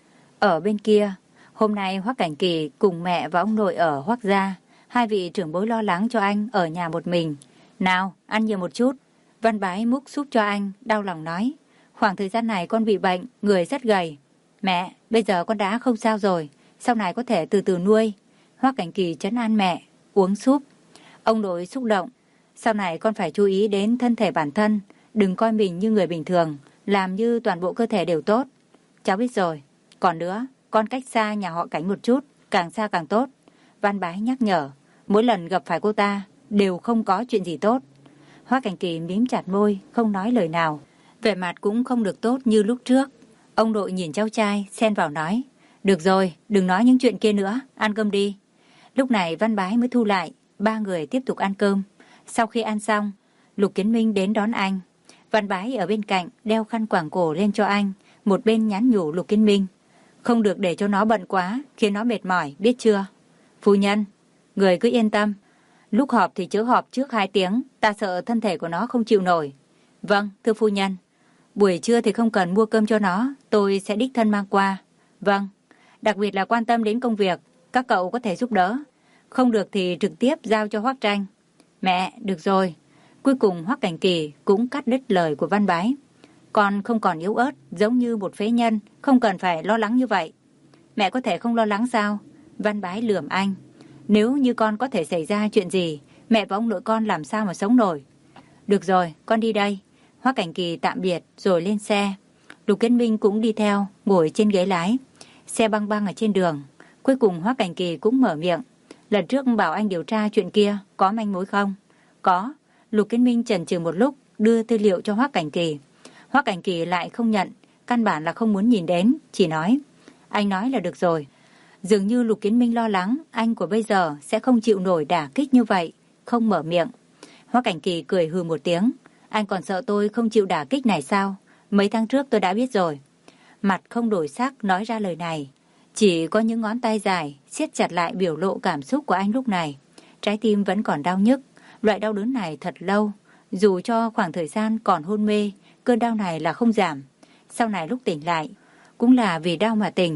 Ở bên kia, hôm nay Hoắc Cảnh Kỳ cùng mẹ và ông nội ở Hoắc gia, hai vị trưởng bối lo lắng cho anh ở nhà một mình. Nào, ăn nhiều một chút. Văn Bái múc súp cho anh, đau lòng nói. Khoảng thời gian này con bị bệnh, người rất gầy. Mẹ, bây giờ con đã không sao rồi, sau này có thể từ từ nuôi. Hoắc Cảnh Kỳ trấn an mẹ, uống súp. Ông nội xúc động. Sau này con phải chú ý đến thân thể bản thân, đừng coi mình như người bình thường, làm như toàn bộ cơ thể đều tốt. Cháu biết rồi. Còn nữa, con cách xa nhà họ Cảnh một chút, càng xa càng tốt. Văn Bái nhắc nhở, mỗi lần gặp phải cô ta, đều không có chuyện gì tốt. Hoắc Cảnh Kỳ mím chặt môi, không nói lời nào. Vẻ mặt cũng không được tốt như lúc trước. Ông nội nhìn cháu trai, xen vào nói. Được rồi, đừng nói những chuyện kia nữa, ăn cơm đi. Lúc này Văn Bái mới thu lại, ba người tiếp tục ăn cơm. Sau khi ăn xong, Lục Kiến Minh đến đón anh. Văn Bái ở bên cạnh, đeo khăn quàng cổ lên cho anh, một bên nhắn nhủ Lục Kiến Minh. Không được để cho nó bận quá, khiến nó mệt mỏi, biết chưa? Phu nhân, người cứ yên tâm. Lúc họp thì chớ họp trước hai tiếng, ta sợ thân thể của nó không chịu nổi. Vâng, thưa phu nhân. Buổi trưa thì không cần mua cơm cho nó, tôi sẽ đích thân mang qua. Vâng, đặc biệt là quan tâm đến công việc, các cậu có thể giúp đỡ. Không được thì trực tiếp giao cho Hoắc Tranh. Mẹ, được rồi. Cuối cùng Hoắc Cảnh Kỳ cũng cắt đứt lời của Văn Bái. Con không còn yếu ớt, giống như một phế nhân, không cần phải lo lắng như vậy. Mẹ có thể không lo lắng sao? Văn Bái lườm anh. Nếu như con có thể xảy ra chuyện gì, mẹ và ông nội con làm sao mà sống nổi. Được rồi, con đi đây. Hoắc Cảnh Kỳ tạm biệt rồi lên xe. Lục Kiến Minh cũng đi theo, ngồi trên ghế lái. Xe băng băng ở trên đường. Cuối cùng Hoắc Cảnh Kỳ cũng mở miệng. Lần trước bảo anh điều tra chuyện kia, có manh mối không? Có. Lục Kiến Minh chần chừ một lúc, đưa tư liệu cho Hoắc Cảnh Kỳ. Hoắc Cảnh Kỳ lại không nhận, căn bản là không muốn nhìn đến, chỉ nói. Anh nói là được rồi. Dường như Lục Kiến Minh lo lắng anh của bây giờ sẽ không chịu nổi đả kích như vậy, không mở miệng. Hoắc Cảnh Kỳ cười hừ một tiếng. Anh còn sợ tôi không chịu đả kích này sao? Mấy tháng trước tôi đã biết rồi. Mặt không đổi sắc nói ra lời này. Chỉ có những ngón tay dài siết chặt lại biểu lộ cảm xúc của anh lúc này. Trái tim vẫn còn đau nhức. Loại đau đớn này thật lâu. Dù cho khoảng thời gian còn hôn mê, cơn đau này là không giảm. Sau này lúc tỉnh lại, cũng là vì đau mà tỉnh.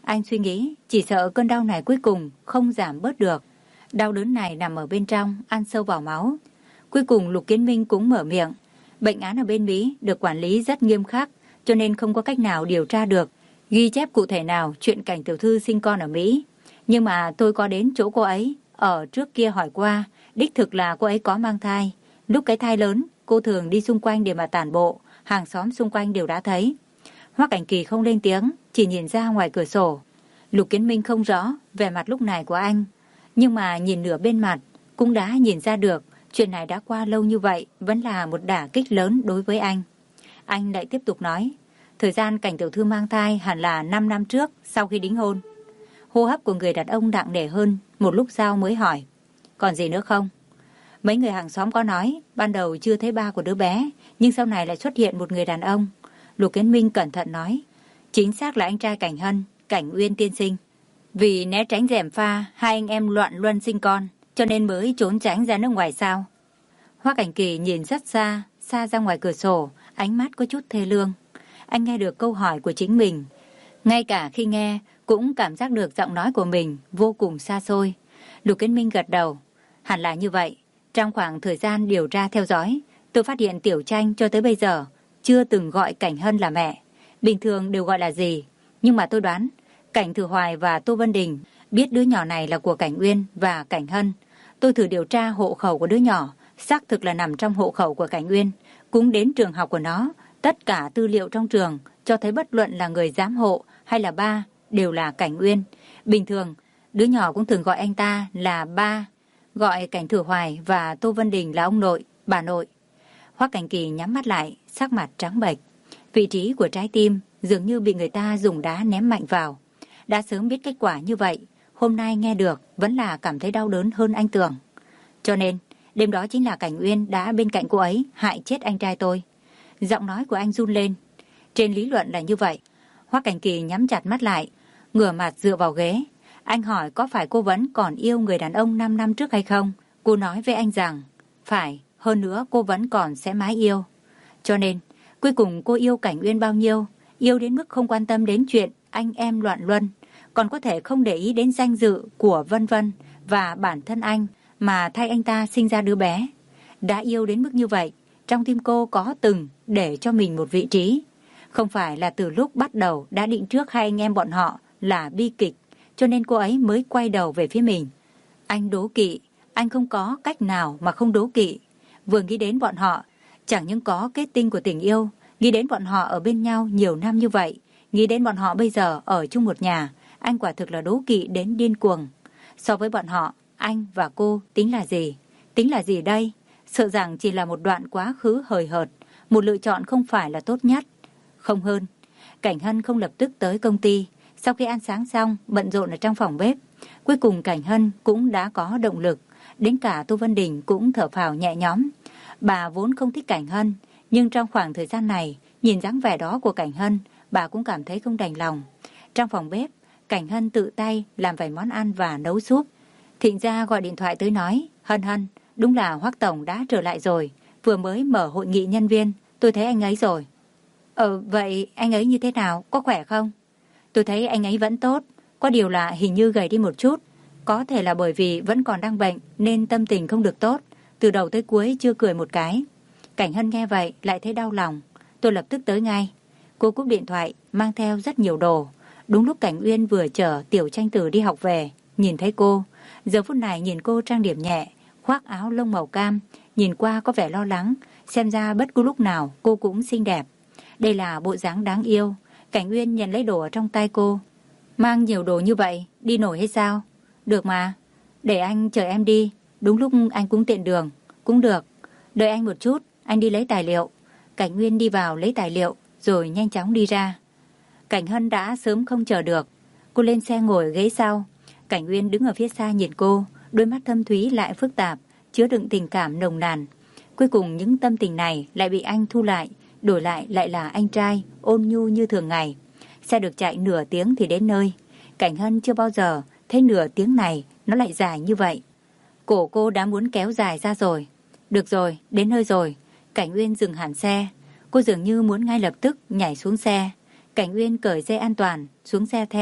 Anh suy nghĩ chỉ sợ cơn đau này cuối cùng không giảm bớt được. Đau đớn này nằm ở bên trong, ăn sâu vào máu. Cuối cùng Lục Kiến Minh cũng mở miệng. Bệnh án ở bên Mỹ được quản lý rất nghiêm khắc, cho nên không có cách nào điều tra được, ghi chép cụ thể nào chuyện Cảnh tiểu thư sinh con ở Mỹ. Nhưng mà tôi có đến chỗ cô ấy, ở trước kia hỏi qua, đích thực là cô ấy có mang thai. Lúc cái thai lớn, cô thường đi xung quanh để mà tản bộ, hàng xóm xung quanh đều đã thấy. Hoắc Cảnh Kỳ không lên tiếng, chỉ nhìn ra ngoài cửa sổ. Lục Kiến Minh không rõ vẻ mặt lúc này của anh, nhưng mà nhìn nửa bên mặt cũng đã nhìn ra được chuyện này đã qua lâu như vậy vẫn là một đả kích lớn đối với anh. Anh lại tiếp tục nói, thời gian Cảnh tiểu thư mang thai hẳn là năm năm trước sau khi đính hôn. Hô hấp của người đàn ông nặng nề hơn, một lúc sau mới hỏi, còn gì nữa không? Mấy người hàng xóm có nói ban đầu chưa thấy ba của đứa bé, nhưng sau này lại xuất hiện một người đàn ông. Lục Kiến Minh cẩn thận nói, chính xác là anh trai Cảnh Hân, Cảnh Uyên tiên sinh. Vì né tránh gièm pha hai anh em loạn luân sinh con, cho nên mới trốn tránh ra nước ngoài sao? Hoắc Cảnh Kỳ nhìn rất xa, xa ra ngoài cửa sổ, ánh mắt có chút thê lương. Anh nghe được câu hỏi của chính mình, ngay cả khi nghe cũng cảm giác được giọng nói của mình vô cùng xa xôi. Lục Kiến Minh gật đầu, hẳn là như vậy. Trong khoảng thời gian điều tra theo dõi, tôi phát hiện Tiểu Tranh cho tới bây giờ chưa từng gọi Cảnh Hân là mẹ. Bình thường đều gọi là gì, nhưng mà tôi đoán Cảnh Thừa Hoài và Tô Vân Đình biết đứa nhỏ này là của Cảnh Uyên và Cảnh Hân. Tôi thử điều tra hộ khẩu của đứa nhỏ, xác thực là nằm trong hộ khẩu của Cảnh Uyên, cũng đến trường học của nó. Tất cả tư liệu trong trường cho thấy bất luận là người giám hộ hay là ba đều là Cảnh Uyên. Bình thường, đứa nhỏ cũng thường gọi anh ta là ba, gọi Cảnh Thừa Hoài và Tô Vân Đình là ông nội, bà nội. Hoắc Cảnh Kỳ nhắm mắt lại, sắc mặt trắng bệch. Vị trí của trái tim dường như bị người ta dùng đá ném mạnh vào. Đã sớm biết kết quả như vậy, hôm nay nghe được vẫn là cảm thấy đau đớn hơn anh tưởng. Cho nên, đêm đó chính là Cảnh Uyên đã bên cạnh cô ấy hại chết anh trai tôi. Giọng nói của anh run lên. Trên lý luận là như vậy. Hoắc Cảnh Kỳ nhắm chặt mắt lại, ngửa mặt dựa vào ghế. Anh hỏi có phải cô vẫn còn yêu người đàn ông năm năm trước hay không? Cô nói với anh rằng, phải, hơn nữa cô vẫn còn sẽ mãi yêu. Cho nên, cuối cùng cô yêu Cảnh Uyên bao nhiêu? Yêu đến mức không quan tâm đến chuyện anh em loạn luân, còn có thể không để ý đến danh dự của Vân Vân và bản thân anh mà thay anh ta sinh ra đứa bé. Đã yêu đến mức như vậy, trong tim cô có từng để cho mình một vị trí. Không phải là từ lúc bắt đầu đã định trước hai anh em bọn họ là bi kịch, cho nên cô ấy mới quay đầu về phía mình. Anh đố kỵ, anh không có cách nào mà không đố kỵ. Vừa nghĩ đến bọn họ, chẳng những có kết tinh của tình yêu, nghĩ đến bọn họ ở bên nhau nhiều năm như vậy, nghĩ đến bọn họ bây giờ ở chung một nhà, anh quả thực là đố kỵ đến điên cuồng. So với bọn họ, anh và cô tính là gì? Tính là gì đây? Sợ rằng chỉ là một đoạn quá khứ hời hợt, một lựa chọn không phải là tốt nhất. Không hơn, Cảnh Hân không lập tức tới công ty. Sau khi ăn sáng xong, bận rộn ở trong phòng bếp. Cuối cùng Cảnh Hân cũng đã có động lực. Đến cả Tô Vân Đình cũng thở phào nhẹ nhõm. Bà vốn không thích Cảnh Hân, nhưng trong khoảng thời gian này, nhìn dáng vẻ đó của Cảnh Hân, bà cũng cảm thấy không đành lòng. Trong phòng bếp, Cảnh Hân tự tay làm vài món ăn và nấu súp. Thịnh Gia gọi điện thoại tới nói, Hân Hân, đúng là Hoắc Tổng đã trở lại rồi. Vừa mới mở hội nghị nhân viên, tôi thấy anh ấy rồi. Ờ, vậy anh ấy như thế nào? Có khỏe không? Tôi thấy anh ấy vẫn tốt, có điều là hình như gầy đi một chút. Có thể là bởi vì vẫn còn đang bệnh nên tâm tình không được tốt. Từ đầu tới cuối chưa cười một cái. Cảnh Hân nghe vậy lại thấy đau lòng. Tôi lập tức tới ngay. Cô cúp điện thoại, mang theo rất nhiều đồ. Đúng lúc Cảnh Uyên vừa chở Tiểu Tranh Tử đi học về, nhìn thấy cô. Giờ phút này nhìn cô trang điểm nhẹ, khoác áo lông màu cam, nhìn qua có vẻ lo lắng. Xem ra bất cứ lúc nào cô cũng xinh đẹp. Đây là bộ dáng đáng yêu. Cảnh Uyên nhận lấy đồ ở trong tay cô. Mang nhiều đồ như vậy, đi nổi hay sao? Được mà, để anh chở em đi. Đúng lúc anh cũng tiện đường. Cũng được, đợi anh một chút, anh đi lấy tài liệu. Cảnh Uyên đi vào lấy tài liệu, rồi nhanh chóng đi ra. Cảnh Hân đã sớm không chờ được. Cô lên xe ngồi ghế sau. Cảnh Uyên đứng ở phía xa nhìn cô, đôi mắt thâm thúy lại phức tạp, chứa đựng tình cảm nồng nàn. Cuối cùng những tâm tình này lại bị anh thu lại, đổi lại lại là anh trai, ôn nhu như thường ngày. Xe được chạy nửa tiếng thì đến nơi. Cảnh Hân chưa bao giờ thấy nửa tiếng này nó lại dài như vậy. Cổ cô đã muốn kéo dài ra rồi. Được rồi, đến nơi rồi. Cảnh Uyên dừng hẳn xe. Cô dường như muốn ngay lập tức nhảy xuống xe. Cảnh Uyên cởi dây an toàn, xuống xe theo,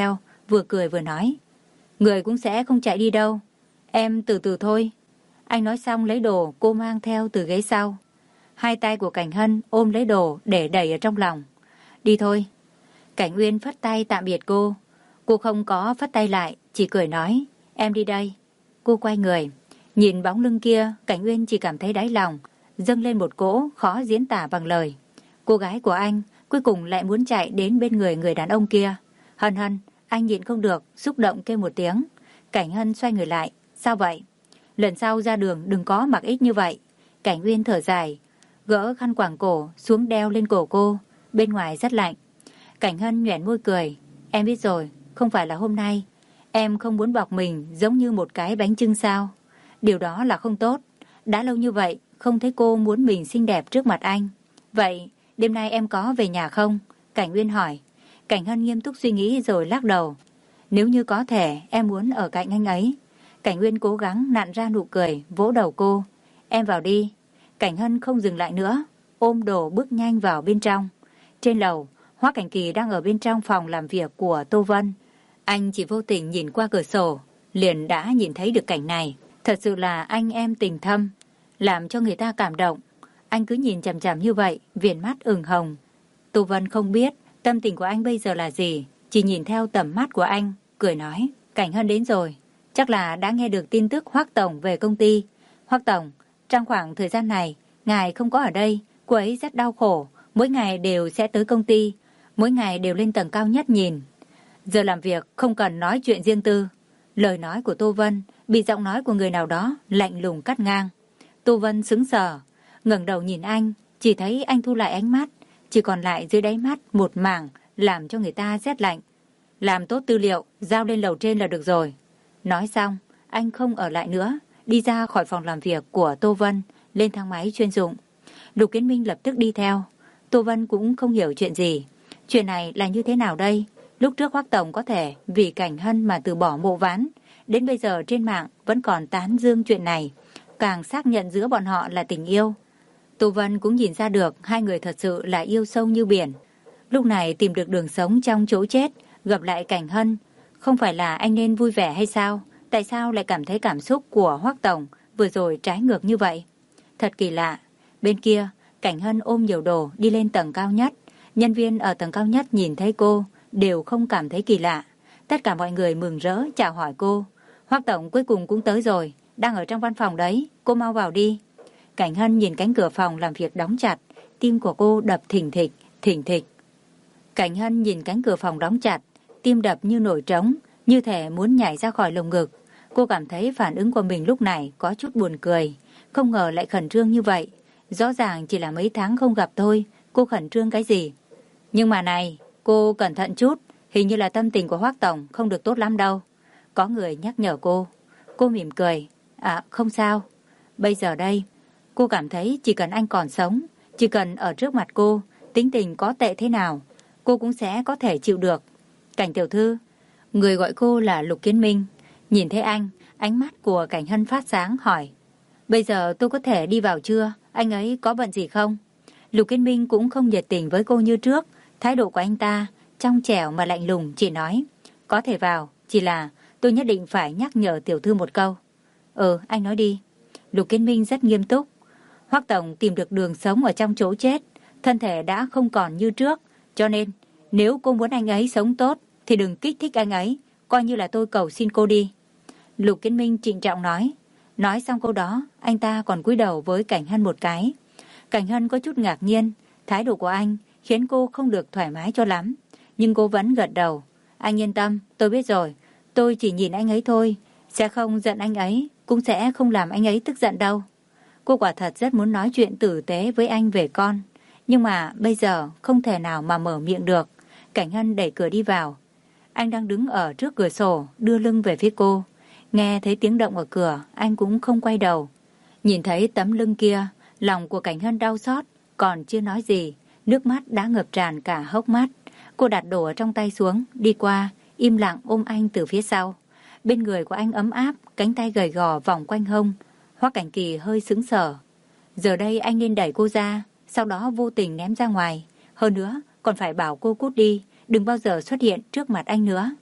vừa cười vừa nói. Người cũng sẽ không chạy đi đâu. Em từ từ thôi. Anh nói xong lấy đồ cô mang theo từ ghế sau. Hai tay của Cảnh Hân ôm lấy đồ để đẩy ở trong lòng. Đi thôi. Cảnh Uyên phất tay tạm biệt cô. Cô không có phất tay lại, chỉ cười nói. Em đi đây. Cô quay người. Nhìn bóng lưng kia, Cảnh Uyên chỉ cảm thấy đáy lòng dâng lên một cỗ khó diễn tả bằng lời. Cô gái của anh cuối cùng lại muốn chạy đến bên người người đàn ông kia. Hân Hân, anh nhịn không được, xúc động kêu một tiếng. Cảnh Hân xoay người lại. Sao vậy? Lần sau ra đường đừng có mặc ít như vậy. Cảnh Uyên thở dài, gỡ khăn quàng cổ xuống đeo lên cổ cô. Bên ngoài rất lạnh. Cảnh Hân nhoẻn môi cười. Em biết rồi, không phải là hôm nay. Em không muốn bọc mình giống như một cái bánh chưng sao? Điều đó là không tốt. Đã lâu như vậy, không thấy cô muốn mình xinh đẹp trước mặt anh. Vậy, đêm nay em có về nhà không? Cảnh Uyên hỏi. Cảnh Hân nghiêm túc suy nghĩ rồi lắc đầu. Nếu như có thể, em muốn ở cạnh anh ấy. Cảnh Uyên cố gắng nặn ra nụ cười, vỗ đầu cô. Em vào đi. Cảnh Hân không dừng lại nữa, ôm đồ bước nhanh vào bên trong. Trên lầu, Hoắc Cảnh Kỳ đang ở bên trong phòng làm việc của Tô Vân. Anh chỉ vô tình nhìn qua cửa sổ, liền đã nhìn thấy được cảnh này. Thật sự là anh em tình thâm, làm cho người ta cảm động. Anh cứ nhìn chằm chằm như vậy, viền mắt ửng hồng. Tô Vân không biết tâm tình của anh bây giờ là gì, chỉ nhìn theo tầm mắt của anh, cười nói. Cảnh Hân đến rồi, chắc là đã nghe được tin tức Hoắc Tổng về công ty. Hoắc Tổng, trong khoảng thời gian này, ngài không có ở đây, cô ấy rất đau khổ. Mỗi ngày đều sẽ tới công ty, mỗi ngày đều lên tầng cao nhất nhìn. Giờ làm việc không cần nói chuyện riêng tư. Lời nói của Tô Vân bị giọng nói của người nào đó lạnh lùng cắt ngang. Tô Vân sững sờ, ngẩng đầu nhìn anh, chỉ thấy anh thu lại ánh mắt, chỉ còn lại dưới đáy mắt một mảng làm cho người ta rét lạnh. Làm tốt tư liệu, giao lên lầu trên là được rồi. Nói xong, anh không ở lại nữa, đi ra khỏi phòng làm việc của Tô Vân, lên thang máy chuyên dụng. Lục Kiến Minh lập tức đi theo. Tô Vân cũng không hiểu chuyện gì. Chuyện này là như thế nào đây? Lúc trước Hoắc Tổng có thể vì Cảnh Hân mà từ bỏ Mộ Ván, đến bây giờ trên mạng vẫn còn tán dương chuyện này, càng xác nhận giữa bọn họ là tình yêu. Tô Vân cũng nhìn ra được hai người thật sự là yêu sâu như biển. Lúc này tìm được đường sống trong chỗ chết, gặp lại Cảnh Hân, không phải là anh nên vui vẻ hay sao? Tại sao lại cảm thấy cảm xúc của Hoắc Tổng vừa rồi trái ngược như vậy? Thật kỳ lạ. Bên kia, Cảnh Hân ôm nhiều đồ đi lên tầng cao nhất. Nhân viên ở tầng cao nhất nhìn thấy cô đều không cảm thấy kỳ lạ. Tất cả mọi người mừng rỡ chào hỏi cô. Hoắc Tổng cuối cùng cũng tới rồi, đang ở trong văn phòng đấy, cô mau vào đi. Cảnh Hân nhìn cánh cửa phòng làm việc đóng chặt, tim của cô đập thình thịch, thình thịch. Cảnh Hân nhìn cánh cửa phòng đóng chặt, tim đập như nổi trống, như thể muốn nhảy ra khỏi lồng ngực. Cô cảm thấy phản ứng của mình lúc này có chút buồn cười, không ngờ lại khẩn trương như vậy. Rõ ràng chỉ là mấy tháng không gặp thôi, cô khẩn trương cái gì? Nhưng mà này, cô cẩn thận chút, hình như là tâm tình của Hoắc Tổng không được tốt lắm đâu. Có người nhắc nhở cô. Cô mỉm cười. À, không sao. Bây giờ đây, cô cảm thấy chỉ cần anh còn sống, chỉ cần ở trước mặt cô, tính tình có tệ thế nào, cô cũng sẽ có thể chịu được. Cảnh tiểu thư, người gọi cô là Lục Kiến Minh. Nhìn thấy anh, ánh mắt của Cảnh Hân phát sáng hỏi. Bây giờ tôi có thể đi vào chưa? Anh ấy có bận gì không? Lục Kiến Minh cũng không nhiệt tình với cô như trước. Thái độ của anh ta trong trẻo mà lạnh lùng, chỉ nói có thể vào, chỉ là tôi nhất định phải nhắc nhở tiểu thư một câu. Ừ, anh nói đi. Lục Kiến Minh rất nghiêm túc. Hoắc Tổng tìm được đường sống ở trong chỗ chết, thân thể đã không còn như trước, cho nên nếu cô muốn anh ấy sống tốt thì đừng kích thích anh ấy, coi như là tôi cầu xin cô đi. Lục Kiến Minh trịnh trọng nói. Nói xong câu đó, anh ta còn cúi đầu với Cảnh Hân một cái. Cảnh Hân có chút ngạc nhiên, thái độ của anh khiến cô không được thoải mái cho lắm, nhưng cô vẫn gật đầu. Anh yên tâm, tôi biết rồi, tôi chỉ nhìn anh ấy thôi, sẽ không giận anh ấy, cũng sẽ không làm anh ấy tức giận đâu. Cô quả thật rất muốn nói chuyện tử tế với anh về con, nhưng mà bây giờ không thể nào mà mở miệng được. Cảnh Hân đẩy cửa đi vào. Anh đang đứng ở trước cửa sổ, đưa lưng về phía cô. Nghe thấy tiếng động ở cửa, anh cũng không quay đầu. Nhìn thấy tấm lưng kia, lòng của Cảnh Hân đau xót, còn chưa nói gì, nước mắt đã ngập tràn cả hốc mắt. Cô đặt đồ ở trong tay xuống, đi qua, im lặng ôm anh từ phía sau. Bên người của anh ấm áp, cánh tay gầy gò vòng quanh hông. Hoắc Cảnh Kỳ hơi sững sờ. Giờ đây anh nên đẩy cô ra, sau đó vô tình ném ra ngoài. Hơn nữa, còn phải bảo cô cút đi, đừng bao giờ xuất hiện trước mặt anh nữa.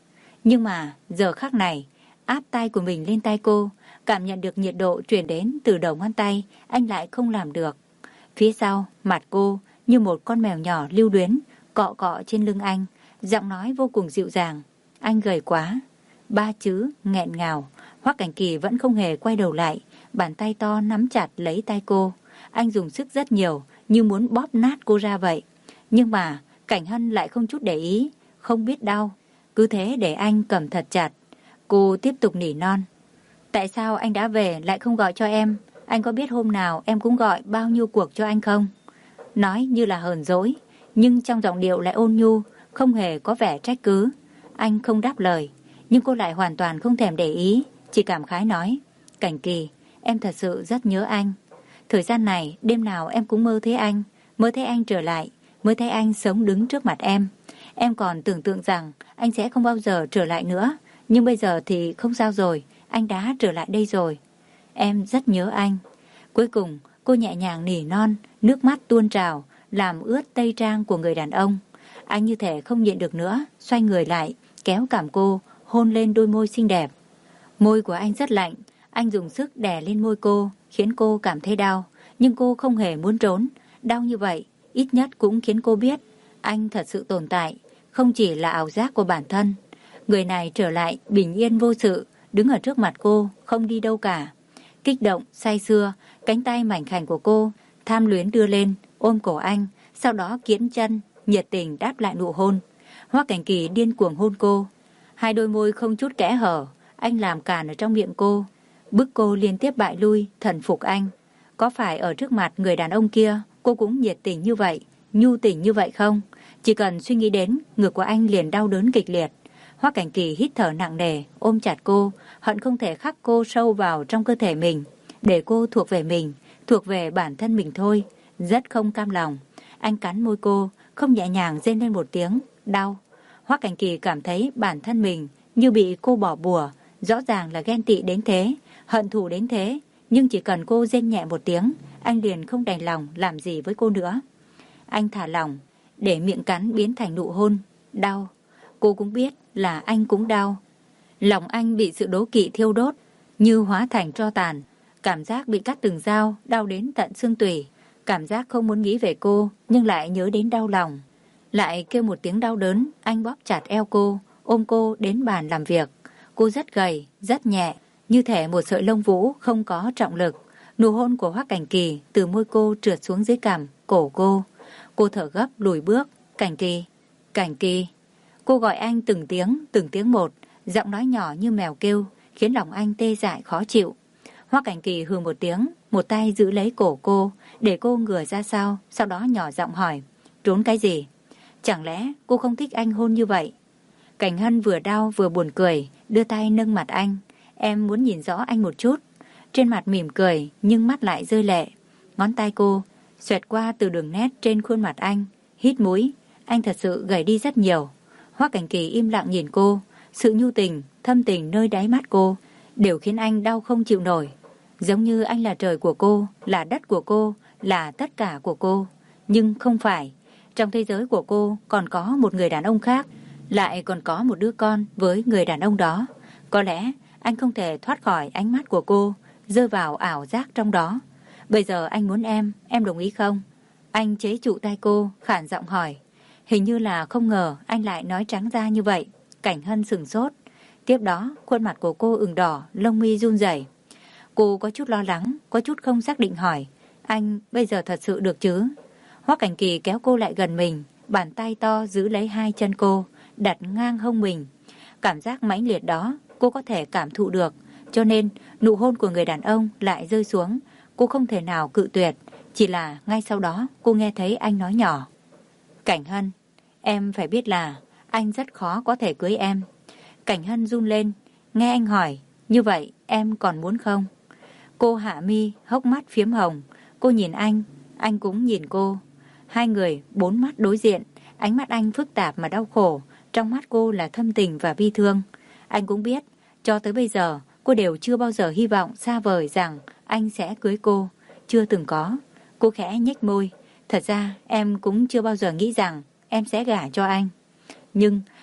Nhưng mà giờ khắc này, áp tay của mình lên tay cô, cảm nhận được nhiệt độ truyền đến từ đầu ngón tay, anh lại không làm được. Phía sau, mặt cô như một con mèo nhỏ lưu luyến, cọ cọ trên lưng anh, giọng nói vô cùng dịu dàng. Anh gầy quá. Ba chữ nghẹn ngào. Hoắc Cảnh Kỳ vẫn không hề quay đầu lại, bàn tay to nắm chặt lấy tay cô. Anh dùng sức rất nhiều, như muốn bóp nát cô ra vậy. Nhưng mà Cảnh Hân lại không chút để ý, không biết đau. Cứ thế để anh cầm thật chặt. Cô tiếp tục nỉ non. Tại sao anh đã về lại không gọi cho em? Anh có biết hôm nào em cũng gọi bao nhiêu cuộc cho anh không? Nói như là hờn dỗi, nhưng trong giọng điệu lại ôn nhu, không hề có vẻ trách cứ. Anh không đáp lời, nhưng cô lại hoàn toàn không thèm để ý, chỉ cảm khái nói. Cảnh Kỳ, em thật sự rất nhớ anh. Thời gian này, đêm nào em cũng mơ thấy anh, mơ thấy anh trở lại, mơ thấy anh sống đứng trước mặt em. Em còn tưởng tượng rằng anh sẽ không bao giờ trở lại nữa, nhưng bây giờ thì không sao rồi, anh đã trở lại đây rồi. Em rất nhớ anh. Cuối cùng, cô nhẹ nhàng nỉ non, nước mắt tuôn trào, làm ướt tây trang của người đàn ông. Anh như thể không nhịn được nữa, xoay người lại, kéo cảm cô, hôn lên đôi môi xinh đẹp. Môi của anh rất lạnh, anh dùng sức đè lên môi cô, khiến cô cảm thấy đau, nhưng cô không hề muốn trốn. Đau như vậy, ít nhất cũng khiến cô biết, anh thật sự tồn tại, không chỉ là ảo giác của bản thân. Người này trở lại bình yên vô sự, đứng ở trước mặt cô, không đi đâu cả. Kích động, say sưa, cánh tay mảnh khảnh của cô, tham luyến đưa lên, ôm cổ anh, sau đó kiễng chân, nhiệt tình đáp lại nụ hôn. Hoắc Cảnh Kỳ điên cuồng hôn cô. Hai đôi môi không chút kẽ hở, anh làm càn ở trong miệng cô, bức cô liên tiếp bại lui, thần phục anh. Có phải ở trước mặt người đàn ông kia, cô cũng nhiệt tình như vậy, nhu tình như vậy không? Chỉ cần suy nghĩ đến, ngực của anh liền đau đớn kịch liệt. Hoắc Cảnh Kỳ hít thở nặng nề, ôm chặt cô, hận không thể khắc cô sâu vào trong cơ thể mình, để cô thuộc về mình, thuộc về bản thân mình thôi. Rất không cam lòng. Anh cắn môi cô, không nhẹ nhàng rên lên một tiếng, đau. Hoắc Cảnh Kỳ cảm thấy bản thân mình như bị cô bỏ bùa, rõ ràng là ghen tị đến thế, hận thù đến thế, nhưng chỉ cần cô rên nhẹ một tiếng, anh liền không đành lòng làm gì với cô nữa. Anh thả lỏng, để miệng cắn biến thành nụ hôn, đau. Cô cũng biết là anh cũng đau. Lòng anh bị sự đố kỵ thiêu đốt, như hóa thành tro tàn. Cảm giác bị cắt từng dao, đau đến tận xương tủy. Cảm giác không muốn nghĩ về cô, nhưng lại nhớ đến đau lòng. Lại kêu một tiếng đau đớn, anh bóp chặt eo cô, ôm cô đến bàn làm việc. Cô rất gầy, rất nhẹ, như thể một sợi lông vũ không có trọng lực. Nụ hôn của Hoắc Cảnh Kỳ từ môi cô trượt xuống dưới cằm, cổ cô. Cô thở gấp lùi bước. Cảnh Kỳ, Cảnh Kỳ. Cô gọi anh từng tiếng, từng tiếng một, giọng nói nhỏ như mèo kêu, khiến lòng anh tê dại khó chịu. Hoắc Cảnh Kỳ hừ một tiếng, một tay giữ lấy cổ cô, để cô ngửa ra sau, sau đó nhỏ giọng hỏi, trốn cái gì? Chẳng lẽ cô không thích anh hôn như vậy? Cảnh Hân vừa đau vừa buồn cười, đưa tay nâng mặt anh. Em muốn nhìn rõ anh một chút. Trên mặt mỉm cười, nhưng mắt lại rơi lệ. Ngón tay cô xoẹt qua từ đường nét trên khuôn mặt anh, hít mũi. Anh thật sự gầy đi rất nhiều. Hoắc Cảnh Kỳ im lặng nhìn cô, sự nhu tình, thâm tình nơi đáy mắt cô đều khiến anh đau không chịu nổi. Giống như anh là trời của cô, là đất của cô, là tất cả của cô. Nhưng không phải. Trong thế giới của cô còn có một người đàn ông khác, lại còn có một đứa con với người đàn ông đó. Có lẽ anh không thể thoát khỏi ánh mắt của cô, rơi vào ảo giác trong đó. Bây giờ anh muốn em, em đồng ý không? Anh chế trụ tay cô, khản giọng hỏi. Hình như là không ngờ anh lại nói trắng ra như vậy. Cảnh Hân sửng sốt. Tiếp đó, khuôn mặt của cô ửng đỏ, lông mi run rẩy. Cô có chút lo lắng, có chút không xác định hỏi. Anh bây giờ thật sự được chứ? Hoắc Cảnh Kỳ kéo cô lại gần mình, bàn tay to giữ lấy hai chân cô, đặt ngang hông mình. Cảm giác mãnh liệt đó, cô có thể cảm thụ được. Cho nên, nụ hôn của người đàn ông lại rơi xuống. Cô không thể nào cự tuyệt. Chỉ là ngay sau đó, cô nghe thấy anh nói nhỏ. Cảnh Hân, em phải biết là anh rất khó có thể cưới em. Cảnh Hân run lên, nghe anh hỏi, như vậy em còn muốn không? Cô hạ mi, hốc mắt phiếm hồng. Cô nhìn anh, anh cũng nhìn cô. Hai người bốn mắt đối diện, ánh mắt anh phức tạp mà đau khổ. Trong mắt cô là thâm tình và bi thương. Anh cũng biết, cho tới bây giờ, cô đều chưa bao giờ hy vọng xa vời rằng anh sẽ cưới cô. Chưa từng có. Cô khẽ nhếch môi. Thật ra em cũng chưa bao giờ nghĩ rằng em sẽ gả cho anh. Nhưng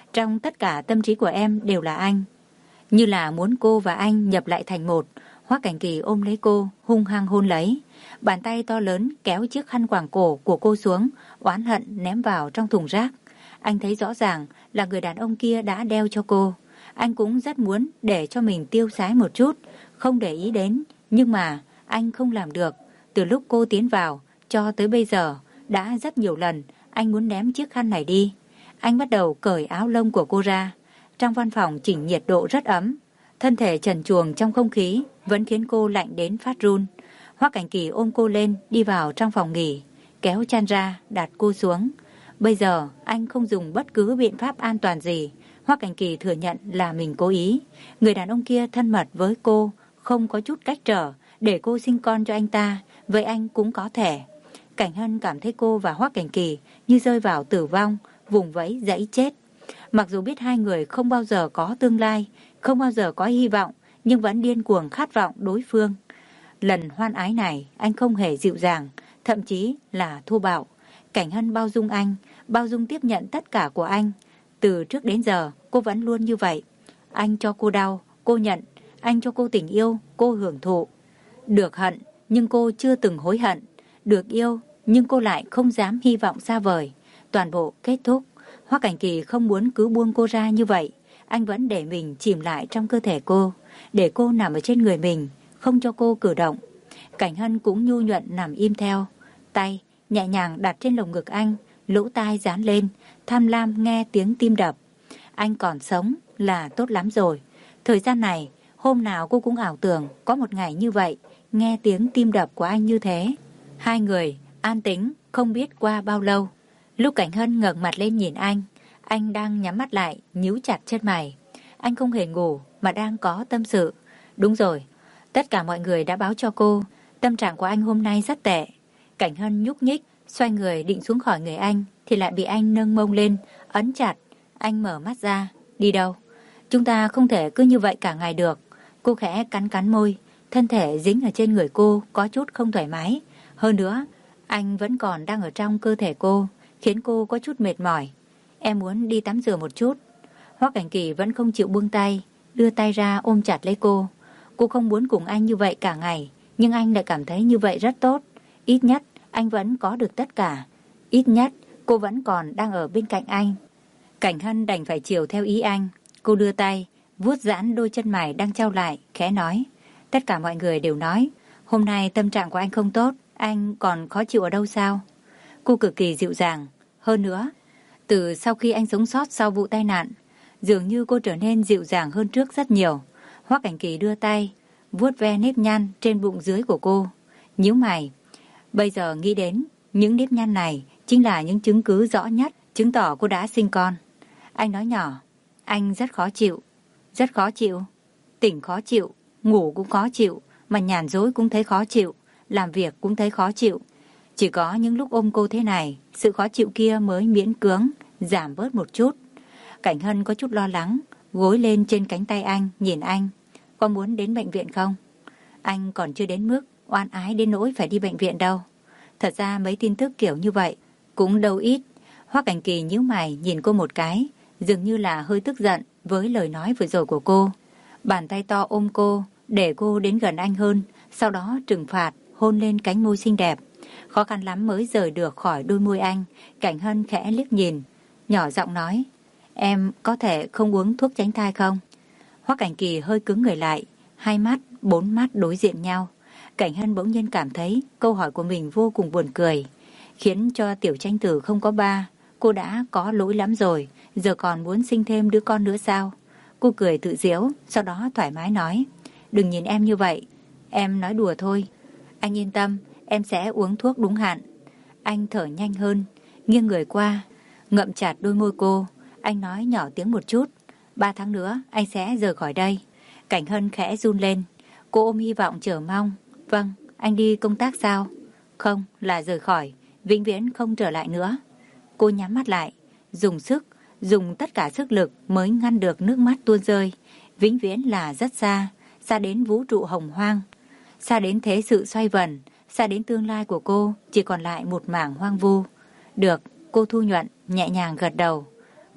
Trong tất cả tâm trí của em đều là anh. Như là muốn cô và anh nhập lại thành một. Hoắc Cảnh Kỳ ôm lấy cô, hung hăng hôn lấy. Bàn tay to lớn kéo chiếc khăn quàng cổ của cô xuống, oán hận ném vào trong thùng rác. Anh thấy rõ ràng là người đàn ông kia đã đeo cho cô. Anh cũng rất muốn để cho mình tiêu sái một chút, không để ý đến. Nhưng mà anh không làm được. Từ lúc cô tiến vào cho tới bây giờ, đã rất nhiều lần anh muốn ném chiếc khăn này đi. Anh bắt đầu cởi áo lông của cô ra. Trong văn phòng chỉnh nhiệt độ rất ấm. Thân thể trần truồng trong không khí vẫn khiến cô lạnh đến phát run. Hoắc Cảnh Kỳ ôm cô lên đi vào trong phòng nghỉ, kéo chăn ra đặt cô xuống. Bây giờ anh không dùng bất cứ biện pháp an toàn gì. Hoắc Cảnh Kỳ thừa nhận là mình cố ý. Người đàn ông kia thân mật với cô, không có chút cách trở để cô sinh con cho anh ta, vậy anh cũng có thể. Cảnh Hân cảm thấy cô và Hoắc Cảnh Kỳ như rơi vào tử vong, vùng vẫy dãy chết. Mặc dù biết hai người không bao giờ có tương lai, không bao giờ có hy vọng, nhưng vẫn điên cuồng khát vọng đối phương. Lần hoan ái này anh không hề dịu dàng, thậm chí là thô bạo. Cảnh Hân bao dung anh, bao dung tiếp nhận tất cả của anh. Từ trước đến giờ cô vẫn luôn như vậy. Anh cho cô đau, cô nhận. Anh cho cô tình yêu, cô hưởng thụ. Được hận, nhưng cô chưa từng hối hận. Được yêu, nhưng cô lại không dám hy vọng xa vời. Toàn bộ kết thúc. Hoắc Cảnh Kỳ không muốn cứ buông cô ra như vậy. Anh vẫn để mình chìm lại trong cơ thể cô, để cô nằm ở trên người mình, không cho cô cử động. Cảnh Hân cũng nhu nhuận nằm im theo. Tay nhẹ nhàng đặt trên lồng ngực anh, lỗ tai dán lên, tham lam nghe tiếng tim đập. Anh còn sống là tốt lắm rồi. Thời gian này, hôm nào cô cũng ảo tưởng có một ngày như vậy, nghe tiếng tim đập của anh như thế. Hai người an tĩnh không biết qua bao lâu. Lúc Cảnh Hân ngẩng mặt lên nhìn anh, anh đang nhắm mắt lại, nhíu chặt chân mày. Anh không hề ngủ mà đang có tâm sự. Đúng rồi, tất cả mọi người đã báo cho cô, tâm trạng của anh hôm nay rất tệ. Cảnh Hân nhúc nhích, xoay người định xuống khỏi người anh, thì lại bị anh nâng mông lên, ấn chặt. Anh mở mắt ra. Đi đâu? Chúng ta không thể cứ như vậy cả ngày được. Cô khẽ cắn cắn môi, thân thể dính ở trên người cô có chút không thoải mái. Hơn nữa, anh vẫn còn đang ở trong cơ thể cô, khiến cô có chút mệt mỏi. Em muốn đi tắm rửa một chút. Hoắc Cảnh Kỳ vẫn không chịu buông tay, đưa tay ra ôm chặt lấy cô. Cô không muốn cùng anh như vậy cả ngày, nhưng anh lại cảm thấy như vậy rất tốt. Ít nhất anh vẫn có được tất cả. Ít nhất cô vẫn còn đang ở bên cạnh anh. Cảnh Hân đành phải chiều theo ý anh. Cô đưa tay vuốt giãn đôi chân mày đang trao lại, khẽ nói: tất cả mọi người đều nói hôm nay tâm trạng của anh không tốt. Anh còn khó chịu ở đâu sao? Cô cực kỳ dịu dàng. Hơn nữa, từ sau khi anh sống sót sau vụ tai nạn, dường như cô trở nên dịu dàng hơn trước rất nhiều. Hoắc Cảnh Kỳ đưa tay vuốt ve nếp nhăn trên bụng dưới của cô, nhíu mày. Bây giờ nghĩ đến, những nếp nhăn này chính là những chứng cứ rõ nhất chứng tỏ cô đã sinh con. Anh nói nhỏ: anh rất khó chịu. Rất khó chịu? Tỉnh khó chịu, ngủ cũng khó chịu, mà nhàn rỗi cũng thấy khó chịu, làm việc cũng thấy khó chịu. Chỉ có những lúc ôm cô thế này, sự khó chịu kia mới miễn cưỡng giảm bớt một chút. Cảnh Hân có chút lo lắng, gối lên trên cánh tay anh, nhìn anh. Có muốn đến bệnh viện không? Anh còn chưa đến mức oan ái đến nỗi phải đi bệnh viện đâu. Thật ra mấy tin tức kiểu như vậy cũng đâu ít. Hoắc Cảnh Kỳ nhíu mày nhìn cô một cái, dường như là hơi tức giận với lời nói vừa rồi của cô. Bàn tay to ôm cô, để cô đến gần anh hơn, sau đó trừng phạt hôn lên cánh môi xinh đẹp. Khó khăn lắm mới rời được khỏi đôi môi anh. Cảnh Hân khẽ liếc nhìn, nhỏ giọng nói: em có thể không uống thuốc tránh thai không? Hoắc Cảnh Kỳ hơi cứng người lại, hai mắt, bốn mắt đối diện nhau. Cảnh Hân bỗng nhiên cảm thấy câu hỏi của mình vô cùng buồn cười, khiến cho tiểu tranh tử không có ba. Cô đã có lỗi lắm rồi, giờ còn muốn sinh thêm đứa con nữa sao? Cô cười tự giễu, sau đó thoải mái nói: đừng nhìn em như vậy, em nói đùa thôi. Anh yên tâm, em sẽ uống thuốc đúng hạn. Anh thở nhanh hơn, nghiêng người qua, ngậm chặt đôi môi cô. Anh nói nhỏ tiếng một chút: ba tháng nữa anh sẽ rời khỏi đây. Cảnh Hân khẽ run lên. Cô ôm hy vọng chờ mong. Vâng, anh đi công tác sao? Không, là rời khỏi, vĩnh viễn không trở lại nữa. Cô nhắm mắt lại, dùng sức, dùng tất cả sức lực mới ngăn được nước mắt tuôn rơi. Vĩnh viễn là rất xa, xa đến vũ trụ hồng hoang, xa đến thế sự xoay vần, xa đến tương lai của cô chỉ còn lại một mảng hoang vu. Được, cô thu nhuận, nhẹ nhàng gật đầu.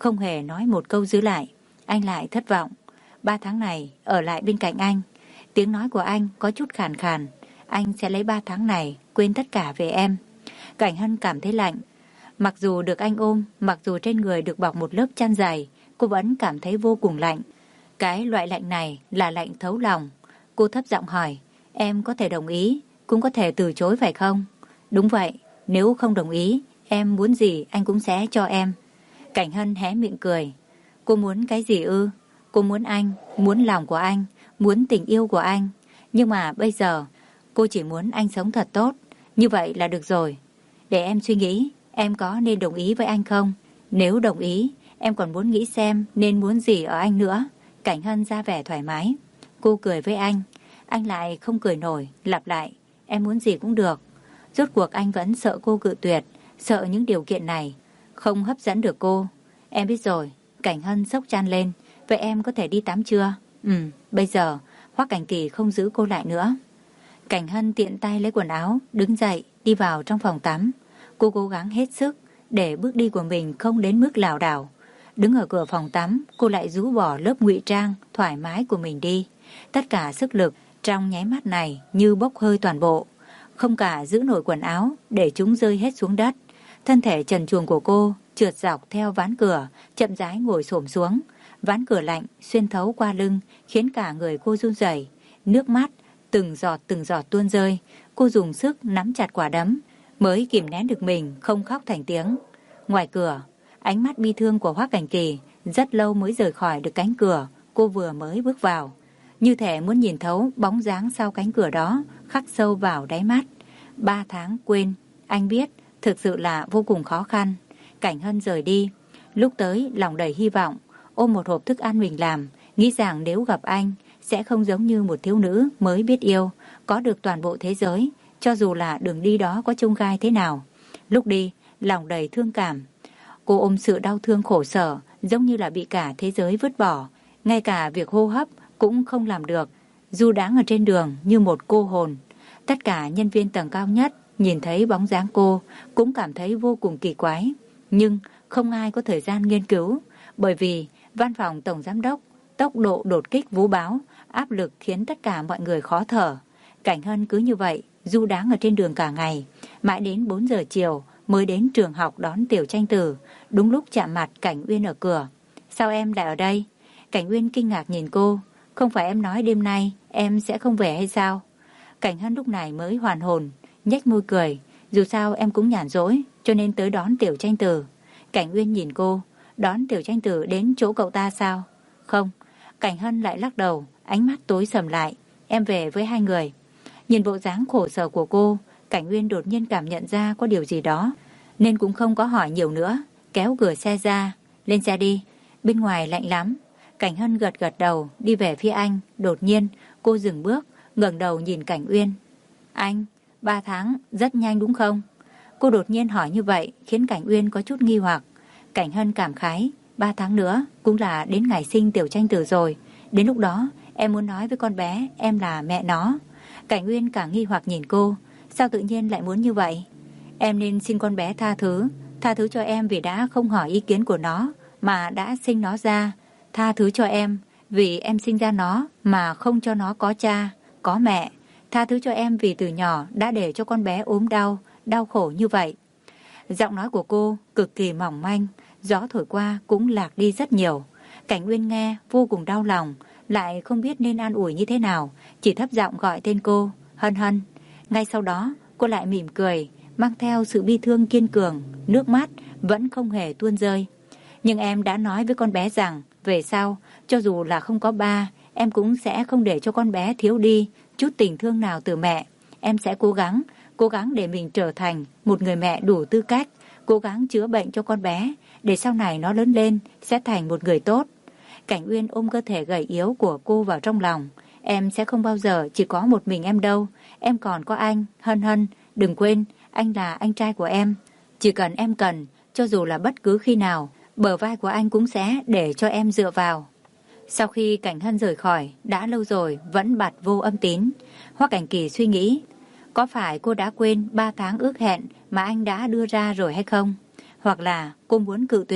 không hề nói một câu giữ lại. Anh lại thất vọng. Ba tháng này ở lại bên cạnh anh. Tiếng nói của anh có chút khàn khàn. Anh sẽ lấy ba tháng này quên tất cả về em. Cảnh Hân cảm thấy lạnh. Mặc dù được anh ôm, mặc dù trên người được bọc một lớp chăn dày, cô vẫn cảm thấy vô cùng lạnh. Cái loại lạnh này là lạnh thấu lòng. Cô thấp giọng hỏi, em có thể đồng ý, cũng có thể từ chối phải không? Đúng vậy, nếu không đồng ý, em muốn gì anh cũng sẽ cho em. Cảnh Hân hé miệng cười. Cô muốn cái gì ư? Cô muốn anh, muốn lòng của anh, muốn tình yêu của anh. Nhưng mà bây giờ, cô chỉ muốn anh sống thật tốt. Như vậy là được rồi. Để em suy nghĩ, em có nên đồng ý với anh không? Nếu đồng ý, em còn muốn nghĩ xem nên muốn gì ở anh nữa. Cảnh Hân ra vẻ thoải mái. Cô cười với anh. Anh lại không cười nổi, lặp lại. Em muốn gì cũng được. Rốt cuộc anh vẫn sợ cô cự tuyệt, sợ những điều kiện này không hấp dẫn được cô. Em biết rồi. Cảnh Hân sốc chăn lên. Vậy em có thể đi tắm chưa? Ừ, bây giờ Hoắc Cảnh Kỳ không giữ cô lại nữa. Cảnh Hân tiện tay lấy quần áo, đứng dậy, đi vào trong phòng tắm. Cô cố gắng hết sức để bước đi của mình không đến mức lảo đảo. Đứng ở cửa phòng tắm, cô lại rũ bỏ lớp ngụy trang thoải mái của mình đi. Tất cả sức lực trong nháy mắt này như bốc hơi toàn bộ. Không cả giữ nổi quần áo để chúng rơi hết xuống đất. Thân thể trần truồng của cô trượt dọc theo ván cửa, chậm rãi ngồi xổm xuống. Ván cửa lạnh xuyên thấu qua lưng khiến cả người cô run rẩy. Nước mắt từng giọt từng giọt tuôn rơi. Cô dùng sức nắm chặt quả đấm mới kìm nén được mình không khóc thành tiếng. Ngoài cửa, ánh mắt bi thương của Hoắc Cảnh Kỳ rất lâu mới rời khỏi được cánh cửa cô vừa mới bước vào. Như thể muốn nhìn thấu bóng dáng sau cánh cửa đó khắc sâu vào đáy mắt. Ba tháng quên, anh biết thực sự là vô cùng khó khăn. Cảnh Hân rời đi. Lúc tới lòng đầy hy vọng, ôm một hộp thức ăn mình làm, nghĩ rằng nếu gặp anh sẽ không giống như một thiếu nữ mới biết yêu, có được toàn bộ thế giới, cho dù là đường đi đó có chông gai thế nào. Lúc đi, lòng đầy thương cảm. Cô ôm sự đau thương khổ sở, giống như là bị cả thế giới vứt bỏ. Ngay cả việc hô hấp cũng không làm được. Du đãng ở trên đường như một cô hồn. Tất cả nhân viên tầng cao nhất nhìn thấy bóng dáng cô cũng cảm thấy vô cùng kỳ quái. Nhưng không ai có thời gian nghiên cứu. Bởi vì văn phòng tổng giám đốc, tốc độ đột kích vũ báo, áp lực khiến tất cả mọi người khó thở. Cảnh Hân cứ như vậy, du đãng ở trên đường cả ngày. Mãi đến bốn giờ chiều mới đến trường học đón Tiểu Tranh Tử. Đúng lúc chạm mặt Cảnh Uyên ở cửa. Sao em lại ở đây? Cảnh Uyên kinh ngạc nhìn cô. Không phải em nói đêm nay em sẽ không về hay sao? Cảnh Hân lúc này mới hoàn hồn, nhếch môi cười. Dù sao em cũng nhàn rỗi, cho nên tới đón Tiểu Tranh Tử. Cảnh Uyên nhìn cô. Đón Tiểu Tranh Tử đến chỗ cậu ta sao? Không. Cảnh Hân lại lắc đầu, ánh mắt tối sầm lại. Em về với hai người. Nhìn bộ dáng khổ sở của cô, Cảnh Uyên đột nhiên cảm nhận ra có điều gì đó, nên cũng không có hỏi nhiều nữa, kéo cửa xe ra. Lên xe đi, bên ngoài lạnh lắm. Cảnh Hân gật gật đầu, đi về phía anh. Đột nhiên, cô dừng bước, ngẩng đầu nhìn Cảnh Uyên. Anh, ba tháng, rất nhanh đúng không? Cô đột nhiên hỏi như vậy, khiến Cảnh Uyên có chút nghi hoặc. Cảnh Hân cảm khái, ba tháng nữa cũng là đến ngày sinh Tiểu Tranh Tử rồi. Đến lúc đó, em muốn nói với con bé, em là mẹ nó. Cảnh Uyên càng nghi hoặc nhìn cô, sao tự nhiên lại muốn như vậy? Em nên xin con bé tha thứ, tha thứ cho em vì đã không hỏi ý kiến của nó, mà đã sinh nó ra. Tha thứ cho em, vì em sinh ra nó, mà không cho nó có cha, có mẹ. Tha thứ cho em vì từ nhỏ đã để cho con bé ốm đau, đau khổ như vậy. Giọng nói của cô cực kỳ mỏng manh, gió thổi qua cũng lạc đi rất nhiều. Cảnh Uyên nghe vô cùng đau lòng, lại không biết nên an ủi như thế nào, chỉ thấp giọng gọi tên cô, Hân Hân. Ngay sau đó, cô lại mỉm cười, mang theo sự bi thương kiên cường, nước mắt vẫn không hề tuôn rơi. Nhưng em đã nói với con bé rằng, về sau, cho dù là không có ba, em cũng sẽ không để cho con bé thiếu đi chút tình thương nào từ mẹ. Em sẽ cố gắng, cố gắng để mình trở thành một người mẹ đủ tư cách, cố gắng chữa bệnh cho con bé, để sau này nó lớn lên sẽ thành một người tốt. Cảnh Uyên ôm cơ thể gầy yếu của cô vào trong lòng. Em sẽ không bao giờ chỉ có một mình em đâu. Em còn có anh, Hân Hân. Đừng quên, anh là anh trai của em. Chỉ cần em cần, cho dù là bất cứ khi nào, bờ vai của anh cũng sẽ để cho em dựa vào. Sau khi Cảnh Hân rời khỏi, đã lâu rồi vẫn bật vô âm tín. Hoắc Cảnh Kỳ suy nghĩ, có phải cô đã quên ba tháng ước hẹn mà anh đã đưa ra rồi hay không? Hoặc là cô muốn cự tuyệt?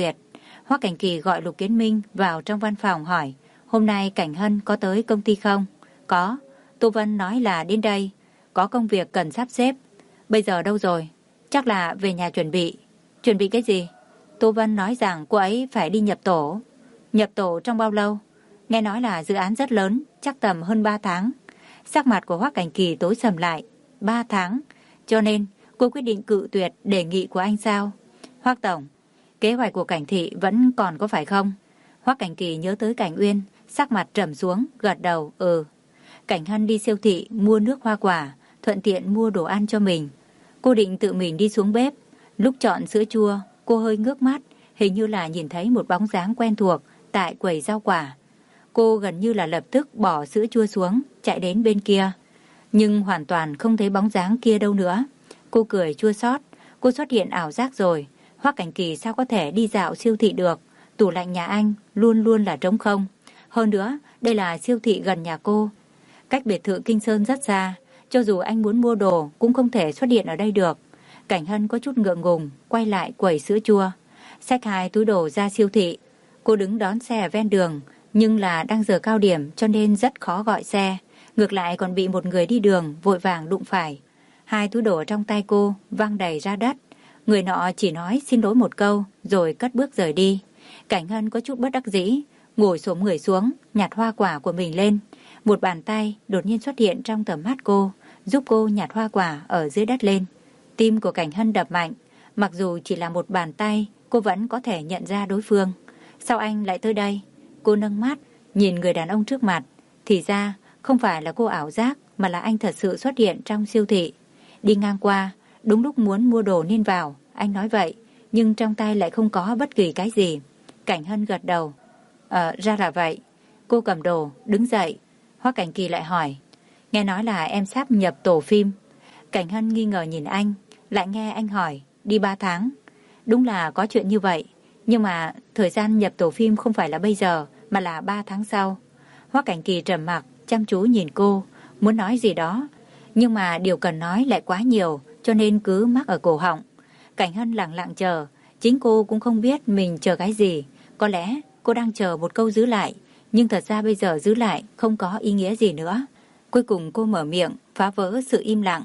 Hoắc Cảnh Kỳ gọi Lục Kiến Minh vào trong văn phòng hỏi, hôm nay Cảnh Hân có tới công ty không? Có, Tô Vân nói là đến đây, có công việc cần sắp xếp. Bây giờ đâu rồi? Chắc là về nhà chuẩn bị. Chuẩn bị cái gì? Tô Vân nói rằng cô ấy phải đi nhập tổ. Nhập tổ trong bao lâu? Nghe nói là dự án rất lớn, chắc tầm hơn ba tháng. Sắc mặt của Hoắc Cảnh Kỳ tối sầm lại. ba tháng? Cho nên cô quyết định cự tuyệt đề nghị của anh sao? Hoắc tổng, kế hoạch của Cảnh thị vẫn còn có phải không? Hoắc Cảnh Kỳ nhớ tới Cảnh Uyên, sắc mặt trầm xuống, gật đầu, ừ. Cảnh Hân đi siêu thị mua nước hoa quả, thuận tiện mua đồ ăn cho mình. Cô định tự mình đi xuống bếp. Lúc chọn sữa chua, cô hơi ngước mắt, hình như là nhìn thấy một bóng dáng quen thuộc tại quầy rau quả. Cô gần như là lập tức bỏ sữa chua xuống, chạy đến bên kia. Nhưng hoàn toàn không thấy bóng dáng kia đâu nữa. Cô cười chua xót, cô xuất hiện ảo giác rồi. Hoắc Cảnh Kỳ sao có thể đi dạo siêu thị được? Tủ lạnh nhà anh luôn luôn là trống không. Hơn nữa, đây là siêu thị gần nhà cô. Cách biệt thự Kinh Sơn rất xa, cho dù anh muốn mua đồ cũng không thể xuất hiện ở đây được. Cảnh Hân có chút ngượng ngùng, quay lại quầy sữa chua, xách hai túi đồ ra siêu thị. Cô đứng đón xe ở ven đường, nhưng là đang giờ cao điểm cho nên rất khó gọi xe. Ngược lại còn bị một người đi đường vội vàng đụng phải. Hai túi đồ trong tay cô văng đầy ra đất. Người nọ chỉ nói xin lỗi một câu rồi cất bước rời đi. Cảnh Hân có chút bất đắc dĩ, ngồi xổm người xuống, nhặt hoa quả của mình lên. Một bàn tay đột nhiên xuất hiện trong tầm mắt cô, giúp cô nhặt hoa quả ở dưới đất lên. Tim của Cảnh Hân đập mạnh, mặc dù chỉ là một bàn tay, cô vẫn có thể nhận ra đối phương. Sao anh lại tới đây? Cô nâng mắt, nhìn người đàn ông trước mặt. Thì ra, không phải là cô ảo giác, mà là anh thật sự xuất hiện trong siêu thị. Đi ngang qua, đúng lúc muốn mua đồ nên vào, anh nói vậy, nhưng trong tay lại không có bất kỳ cái gì. Cảnh Hân gật đầu. Ờ, ra là vậy. Cô cầm đồ, đứng dậy. Hoắc Cảnh Kỳ lại hỏi, nghe nói là em sắp nhập tổ phim. Cảnh Hân nghi ngờ nhìn anh, lại nghe anh hỏi, đi ba tháng. Đúng là có chuyện như vậy, nhưng mà thời gian nhập tổ phim không phải là bây giờ, mà là ba tháng sau. Hoắc Cảnh Kỳ trầm mặc, chăm chú nhìn cô, muốn nói gì đó, nhưng mà điều cần nói lại quá nhiều, cho nên cứ mắc ở cổ họng. Cảnh Hân lặng lặng chờ, chính cô cũng không biết mình chờ cái gì. Có lẽ cô đang chờ một câu giữ lại, nhưng thật ra bây giờ giữ lại không có ý nghĩa gì nữa. Cuối cùng cô mở miệng, phá vỡ sự im lặng.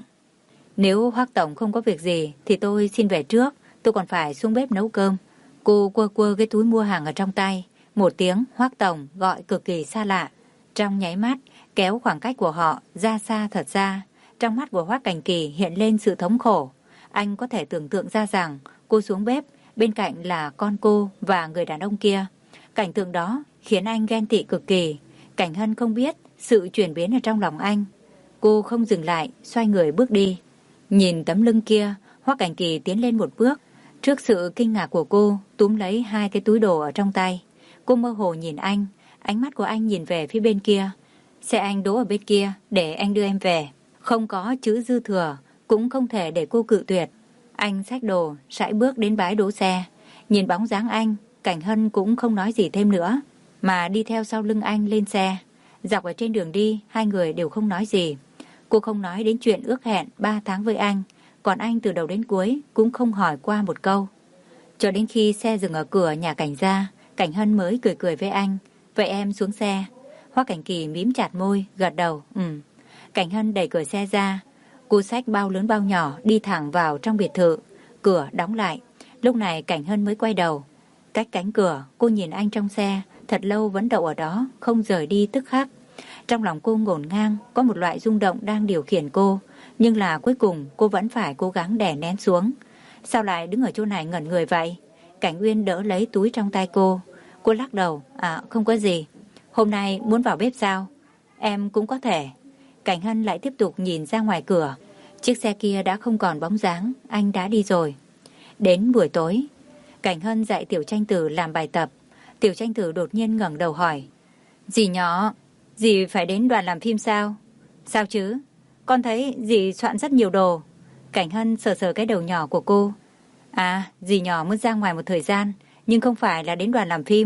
Nếu Hoắc tổng không có việc gì thì tôi xin về trước, tôi còn phải xuống bếp nấu cơm. Cô quơ quơ cái túi mua hàng ở trong tay. Một tiếng Hoắc tổng gọi cực kỳ xa lạ. Trong nháy mắt kéo khoảng cách của họ ra xa thật ra. Trong mắt của Hoắc Cảnh Kỳ hiện lên sự thống khổ. Anh có thể tưởng tượng ra rằng cô xuống bếp, bên cạnh là con cô và người đàn ông kia. Cảnh tượng đó khiến anh ghen tị cực kỳ. Cảnh Hân không biết sự chuyển biến ở trong lòng anh. Cô không dừng lại, xoay người bước đi. Nhìn tấm lưng kia, Hoắc Cảnh Kỳ tiến lên một bước. Trước sự kinh ngạc của cô, túm lấy hai cái túi đồ ở trong tay. Cô mơ hồ nhìn anh, ánh mắt của anh nhìn về phía bên kia. Xe anh đỗ ở bên kia, để anh đưa em về. Không có chữ dư thừa, cũng không thể để cô cự tuyệt. Anh xách đồ, sải bước đến bãi đỗ xe. Nhìn bóng dáng anh, Cảnh Hân cũng không nói gì thêm nữa, mà đi theo sau lưng anh lên xe. Dọc ở trên đường đi, hai người đều không nói gì. Cô không nói đến chuyện ước hẹn ba tháng với anh, còn anh từ đầu đến cuối cũng không hỏi qua một câu. Cho đến khi xe dừng ở cửa nhà Cảnh gia, Cảnh Hân mới cười cười với anh. Vậy em xuống xe. Hoắc Cảnh Kỳ mím chặt môi, gật đầu, ừ. Cảnh Hân đẩy cửa xe ra. Cô xách bao lớn bao nhỏ đi thẳng vào trong biệt thự. Cửa đóng lại. Lúc này Cảnh Hân mới quay đầu. Cách cánh cửa, cô nhìn anh trong xe, thật lâu vẫn đậu ở đó, không rời đi tức khắc. Trong lòng cô ngổn ngang, có một loại rung động đang điều khiển cô, nhưng là cuối cùng cô vẫn phải cố gắng đè nén xuống. Sao lại đứng ở chỗ này ngẩn người vậy? Cảnh Uyên đỡ lấy túi trong tay cô. Cô lắc đầu, à không có gì. Hôm nay muốn vào bếp sao? Em cũng có thể. Cảnh Hân lại tiếp tục nhìn ra ngoài cửa. Chiếc xe kia đã không còn bóng dáng, anh đã đi rồi. Đến buổi tối, Cảnh Hân dạy Tiểu Tranh Tử làm bài tập. Tiểu Tranh Tử đột nhiên ngẩng đầu hỏi, dì nhỏ, dì phải đến đoàn làm phim sao? Sao chứ? Con thấy dì soạn rất nhiều đồ. Cảnh Hân sờ sờ cái đầu nhỏ của cô. À, dì nhỏ muốn ra ngoài một thời gian, nhưng không phải là đến đoàn làm phim.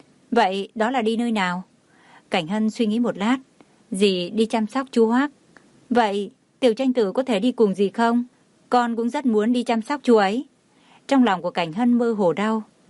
Vậy đó là đi nơi nào? Cảnh Hân suy nghĩ một lát. Dì đi chăm sóc chú Hoắc. Vậy Tiểu Tranh Tử có thể đi cùng dì không? Con cũng rất muốn đi chăm sóc chú ấy. Trong lòng của Cảnh Hân mơ hồ đau,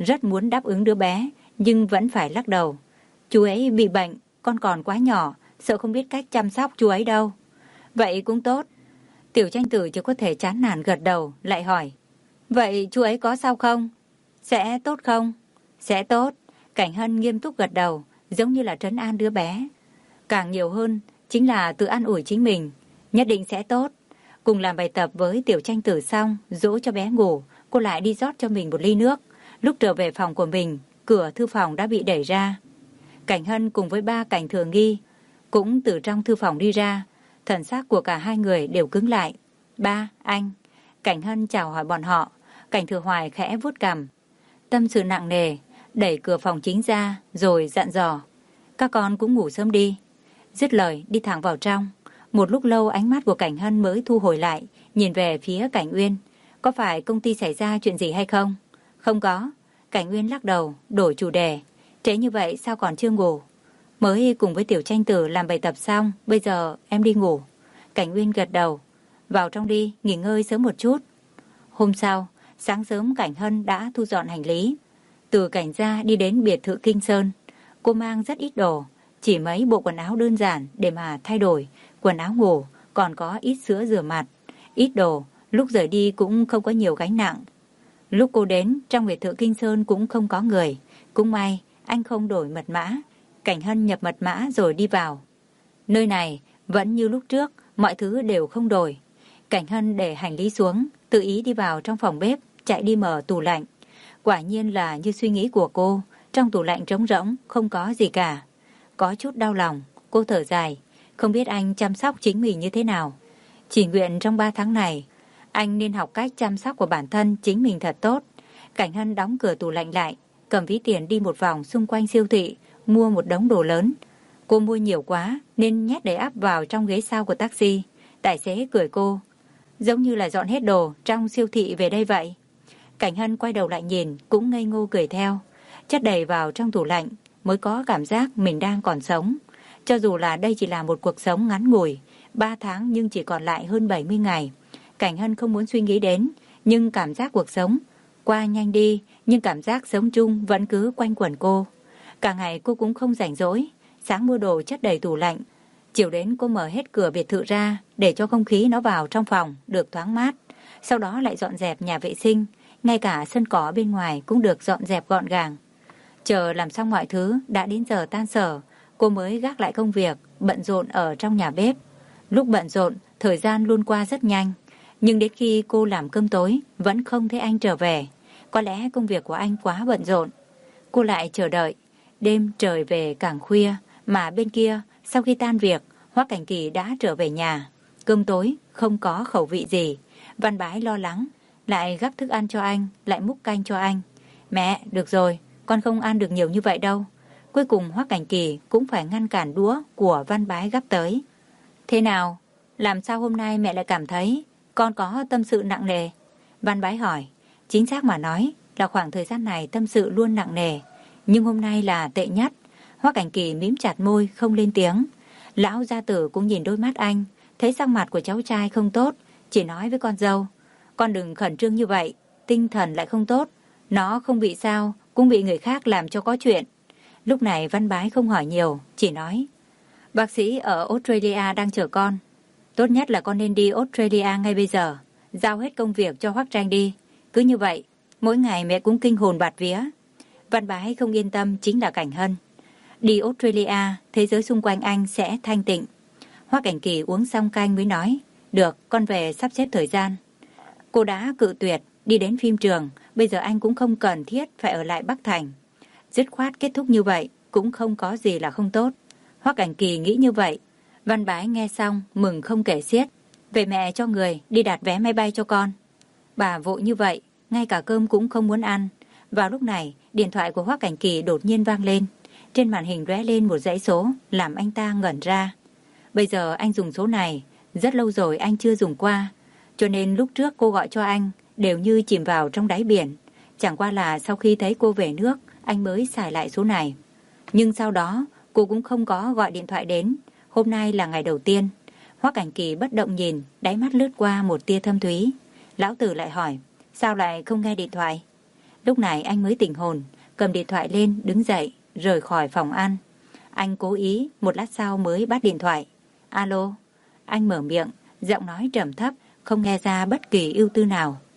rất muốn đáp ứng đứa bé, nhưng vẫn phải lắc đầu. Chú ấy bị bệnh, con còn quá nhỏ, sợ không biết cách chăm sóc chú ấy đâu. Vậy cũng tốt. Tiểu Tranh Tử chỉ có thể chán nản gật đầu, lại hỏi. Vậy chú ấy có sao không? Sẽ tốt không? Sẽ tốt. Cảnh Hân nghiêm túc gật đầu, giống như là trấn an đứa bé. Càng nhiều hơn chính là tự an ủi chính mình. Nhất định sẽ tốt. Cùng làm bài tập với Tiểu Tranh Tử xong, dỗ cho bé ngủ, cô lại đi rót cho mình một ly nước. Lúc trở về phòng của mình, cửa thư phòng đã bị đẩy ra. Cảnh Hân cùng với ba Cảnh Thừa Nghi cũng từ trong thư phòng đi ra. Thần sắc của cả hai người đều cứng lại. Ba, anh. Cảnh Hân chào hỏi bọn họ. Cảnh Thừa Hoài khẽ vuốt cằm, tâm sự nặng nề, đẩy cửa phòng chính ra rồi dặn dò. Các con cũng ngủ sớm đi. Dứt lời đi thẳng vào trong. Một lúc lâu ánh mắt của Cảnh Hân mới thu hồi lại, nhìn về phía Cảnh Uyên. Có phải công ty xảy ra chuyện gì hay không? Không có. Cảnh Uyên lắc đầu, đổi chủ đề. Trễ như vậy sao còn chưa ngủ? Mới cùng với Tiểu Tranh Tử làm bài tập xong, bây giờ em đi ngủ. Cảnh Uyên gật đầu. Vào trong đi, nghỉ ngơi sớm một chút. Hôm sau, sáng sớm Cảnh Hân đã thu dọn hành lý. Từ Cảnh gia đi đến biệt thự Kinh Sơn. Cô mang rất ít đồ, chỉ mấy bộ quần áo đơn giản để mà thay đổi, quần áo ngủ, còn có ít sữa rửa mặt. Ít đồ, lúc rời đi cũng không có nhiều gánh nặng. Lúc cô đến, trong biệt thự Kinh Sơn cũng không có người. Cũng may, anh không đổi mật mã. Cảnh Hân nhập mật mã rồi đi vào. Nơi này vẫn như lúc trước, mọi thứ đều không đổi. Cảnh Hân để hành lý xuống, tự ý đi vào trong phòng bếp, chạy đi mở tủ lạnh. Quả nhiên là như suy nghĩ của cô, trong tủ lạnh trống rỗng, không có gì cả. Có chút đau lòng, cô thở dài, không biết anh chăm sóc chính mình như thế nào. Chỉ nguyện trong ba tháng này, anh nên học cách chăm sóc của bản thân chính mình thật tốt. Cảnh Hân đóng cửa tủ lạnh lại, cầm ví tiền đi một vòng xung quanh siêu thị, mua một đống đồ lớn. Cô mua nhiều quá nên nhét đầy ắp vào trong ghế sau của taxi. Tài xế cười cô, giống như là dọn hết đồ trong siêu thị về đây vậy. Cảnh Hân quay đầu lại nhìn, cũng ngây ngô cười theo. Chất đầy vào trong tủ lạnh mới có cảm giác mình đang còn sống. Cho dù là đây chỉ là một cuộc sống ngắn ngủi, ba tháng nhưng chỉ còn lại hơn bảy mươi ngày. Cảnh Hân không muốn suy nghĩ đến, nhưng cảm giác cuộc sống qua nhanh đi, nhưng cảm giác sống chung vẫn cứ quanh quẩn cô. Cả ngày cô cũng không rảnh rỗi, sáng mua đồ chất đầy tủ lạnh. Chiều đến cô mở hết cửa biệt thự ra để cho không khí nó vào trong phòng được thoáng mát. Sau đó lại dọn dẹp nhà vệ sinh, ngay cả sân cỏ bên ngoài cũng được dọn dẹp gọn gàng. Chờ làm xong mọi thứ, đã đến giờ tan sở, cô mới gác lại công việc, bận rộn ở trong nhà bếp. Lúc bận rộn, thời gian luôn qua rất nhanh. Nhưng đến khi cô làm cơm tối, vẫn không thấy anh trở về. Có lẽ công việc của anh quá bận rộn. Cô lại chờ đợi. Đêm trời về càng khuya, mà bên kia, sau khi tan việc, Hoắc Cảnh Kỳ đã trở về nhà. Cơm tối không có khẩu vị gì. Văn Bái lo lắng, lại gắp thức ăn cho anh, lại múc canh cho anh. Mẹ, được rồi, con không ăn được nhiều như vậy đâu. Cuối cùng Hoắc Cảnh Kỳ cũng phải ngăn cản đũa của Văn Bái gắp tới. Thế nào? Làm sao hôm nay mẹ lại cảm thấy con có tâm sự nặng nề? Văn Bái hỏi. Chính xác mà nói là khoảng thời gian này tâm sự luôn nặng nề, nhưng hôm nay là tệ nhất. Hoắc Cảnh Kỳ mím chặt môi không lên tiếng. Lão gia tử cũng nhìn đôi mắt anh, thấy sắc mặt của cháu trai không tốt, chỉ nói với con dâu, con đừng khẩn trương như vậy, tinh thần lại không tốt, nó không bị sao cũng bị người khác làm cho có chuyện. Lúc này Văn Bái không hỏi nhiều, chỉ nói, bác sĩ ở Australia đang chờ con, tốt nhất là con nên đi Australia ngay bây giờ, giao hết công việc cho Hoắc Tranh đi. Cứ như vậy, mỗi ngày mẹ cũng kinh hồn bạt vía. Văn Bái không yên tâm chính là Cảnh Hân. Đi Australia, thế giới xung quanh anh sẽ thanh tịnh. Hoắc Cảnh Kỳ uống xong canh mới nói, được, con về sắp xếp thời gian. Cô đã cự tuyệt, đi đến phim trường, bây giờ anh cũng không cần thiết phải ở lại Bắc Thành. Dứt khoát kết thúc như vậy, cũng không có gì là không tốt. Hoắc Cảnh Kỳ nghĩ như vậy. Văn Bái nghe xong, mừng không kể xiết. Về mẹ cho người, đi đặt vé máy bay cho con. Bà vội như vậy, ngay cả cơm cũng không muốn ăn. Vào lúc này, điện thoại của Hoắc Cảnh Kỳ đột nhiên vang lên. Trên màn hình lóe lên một dãy số, làm anh ta ngẩn ra. Bây giờ anh dùng số này, rất lâu rồi anh chưa dùng qua. Cho nên lúc trước cô gọi cho anh, đều như chìm vào trong đáy biển. Chẳng qua là sau khi thấy cô về nước, anh mới xài lại số này. Nhưng sau đó, cô cũng không có gọi điện thoại đến. Hôm nay là ngày đầu tiên. Hoắc Cảnh Kỳ bất động nhìn, đáy mắt lướt qua một tia thâm thúy. Lão tử lại hỏi, sao lại không nghe điện thoại? Lúc này anh mới tỉnh hồn, cầm điện thoại lên, đứng dậy, rời khỏi phòng ăn. Anh cố ý, một lát sau mới bắt điện thoại. Alo, anh mở miệng, giọng nói trầm thấp, không nghe ra bất kỳ ưu tư nào.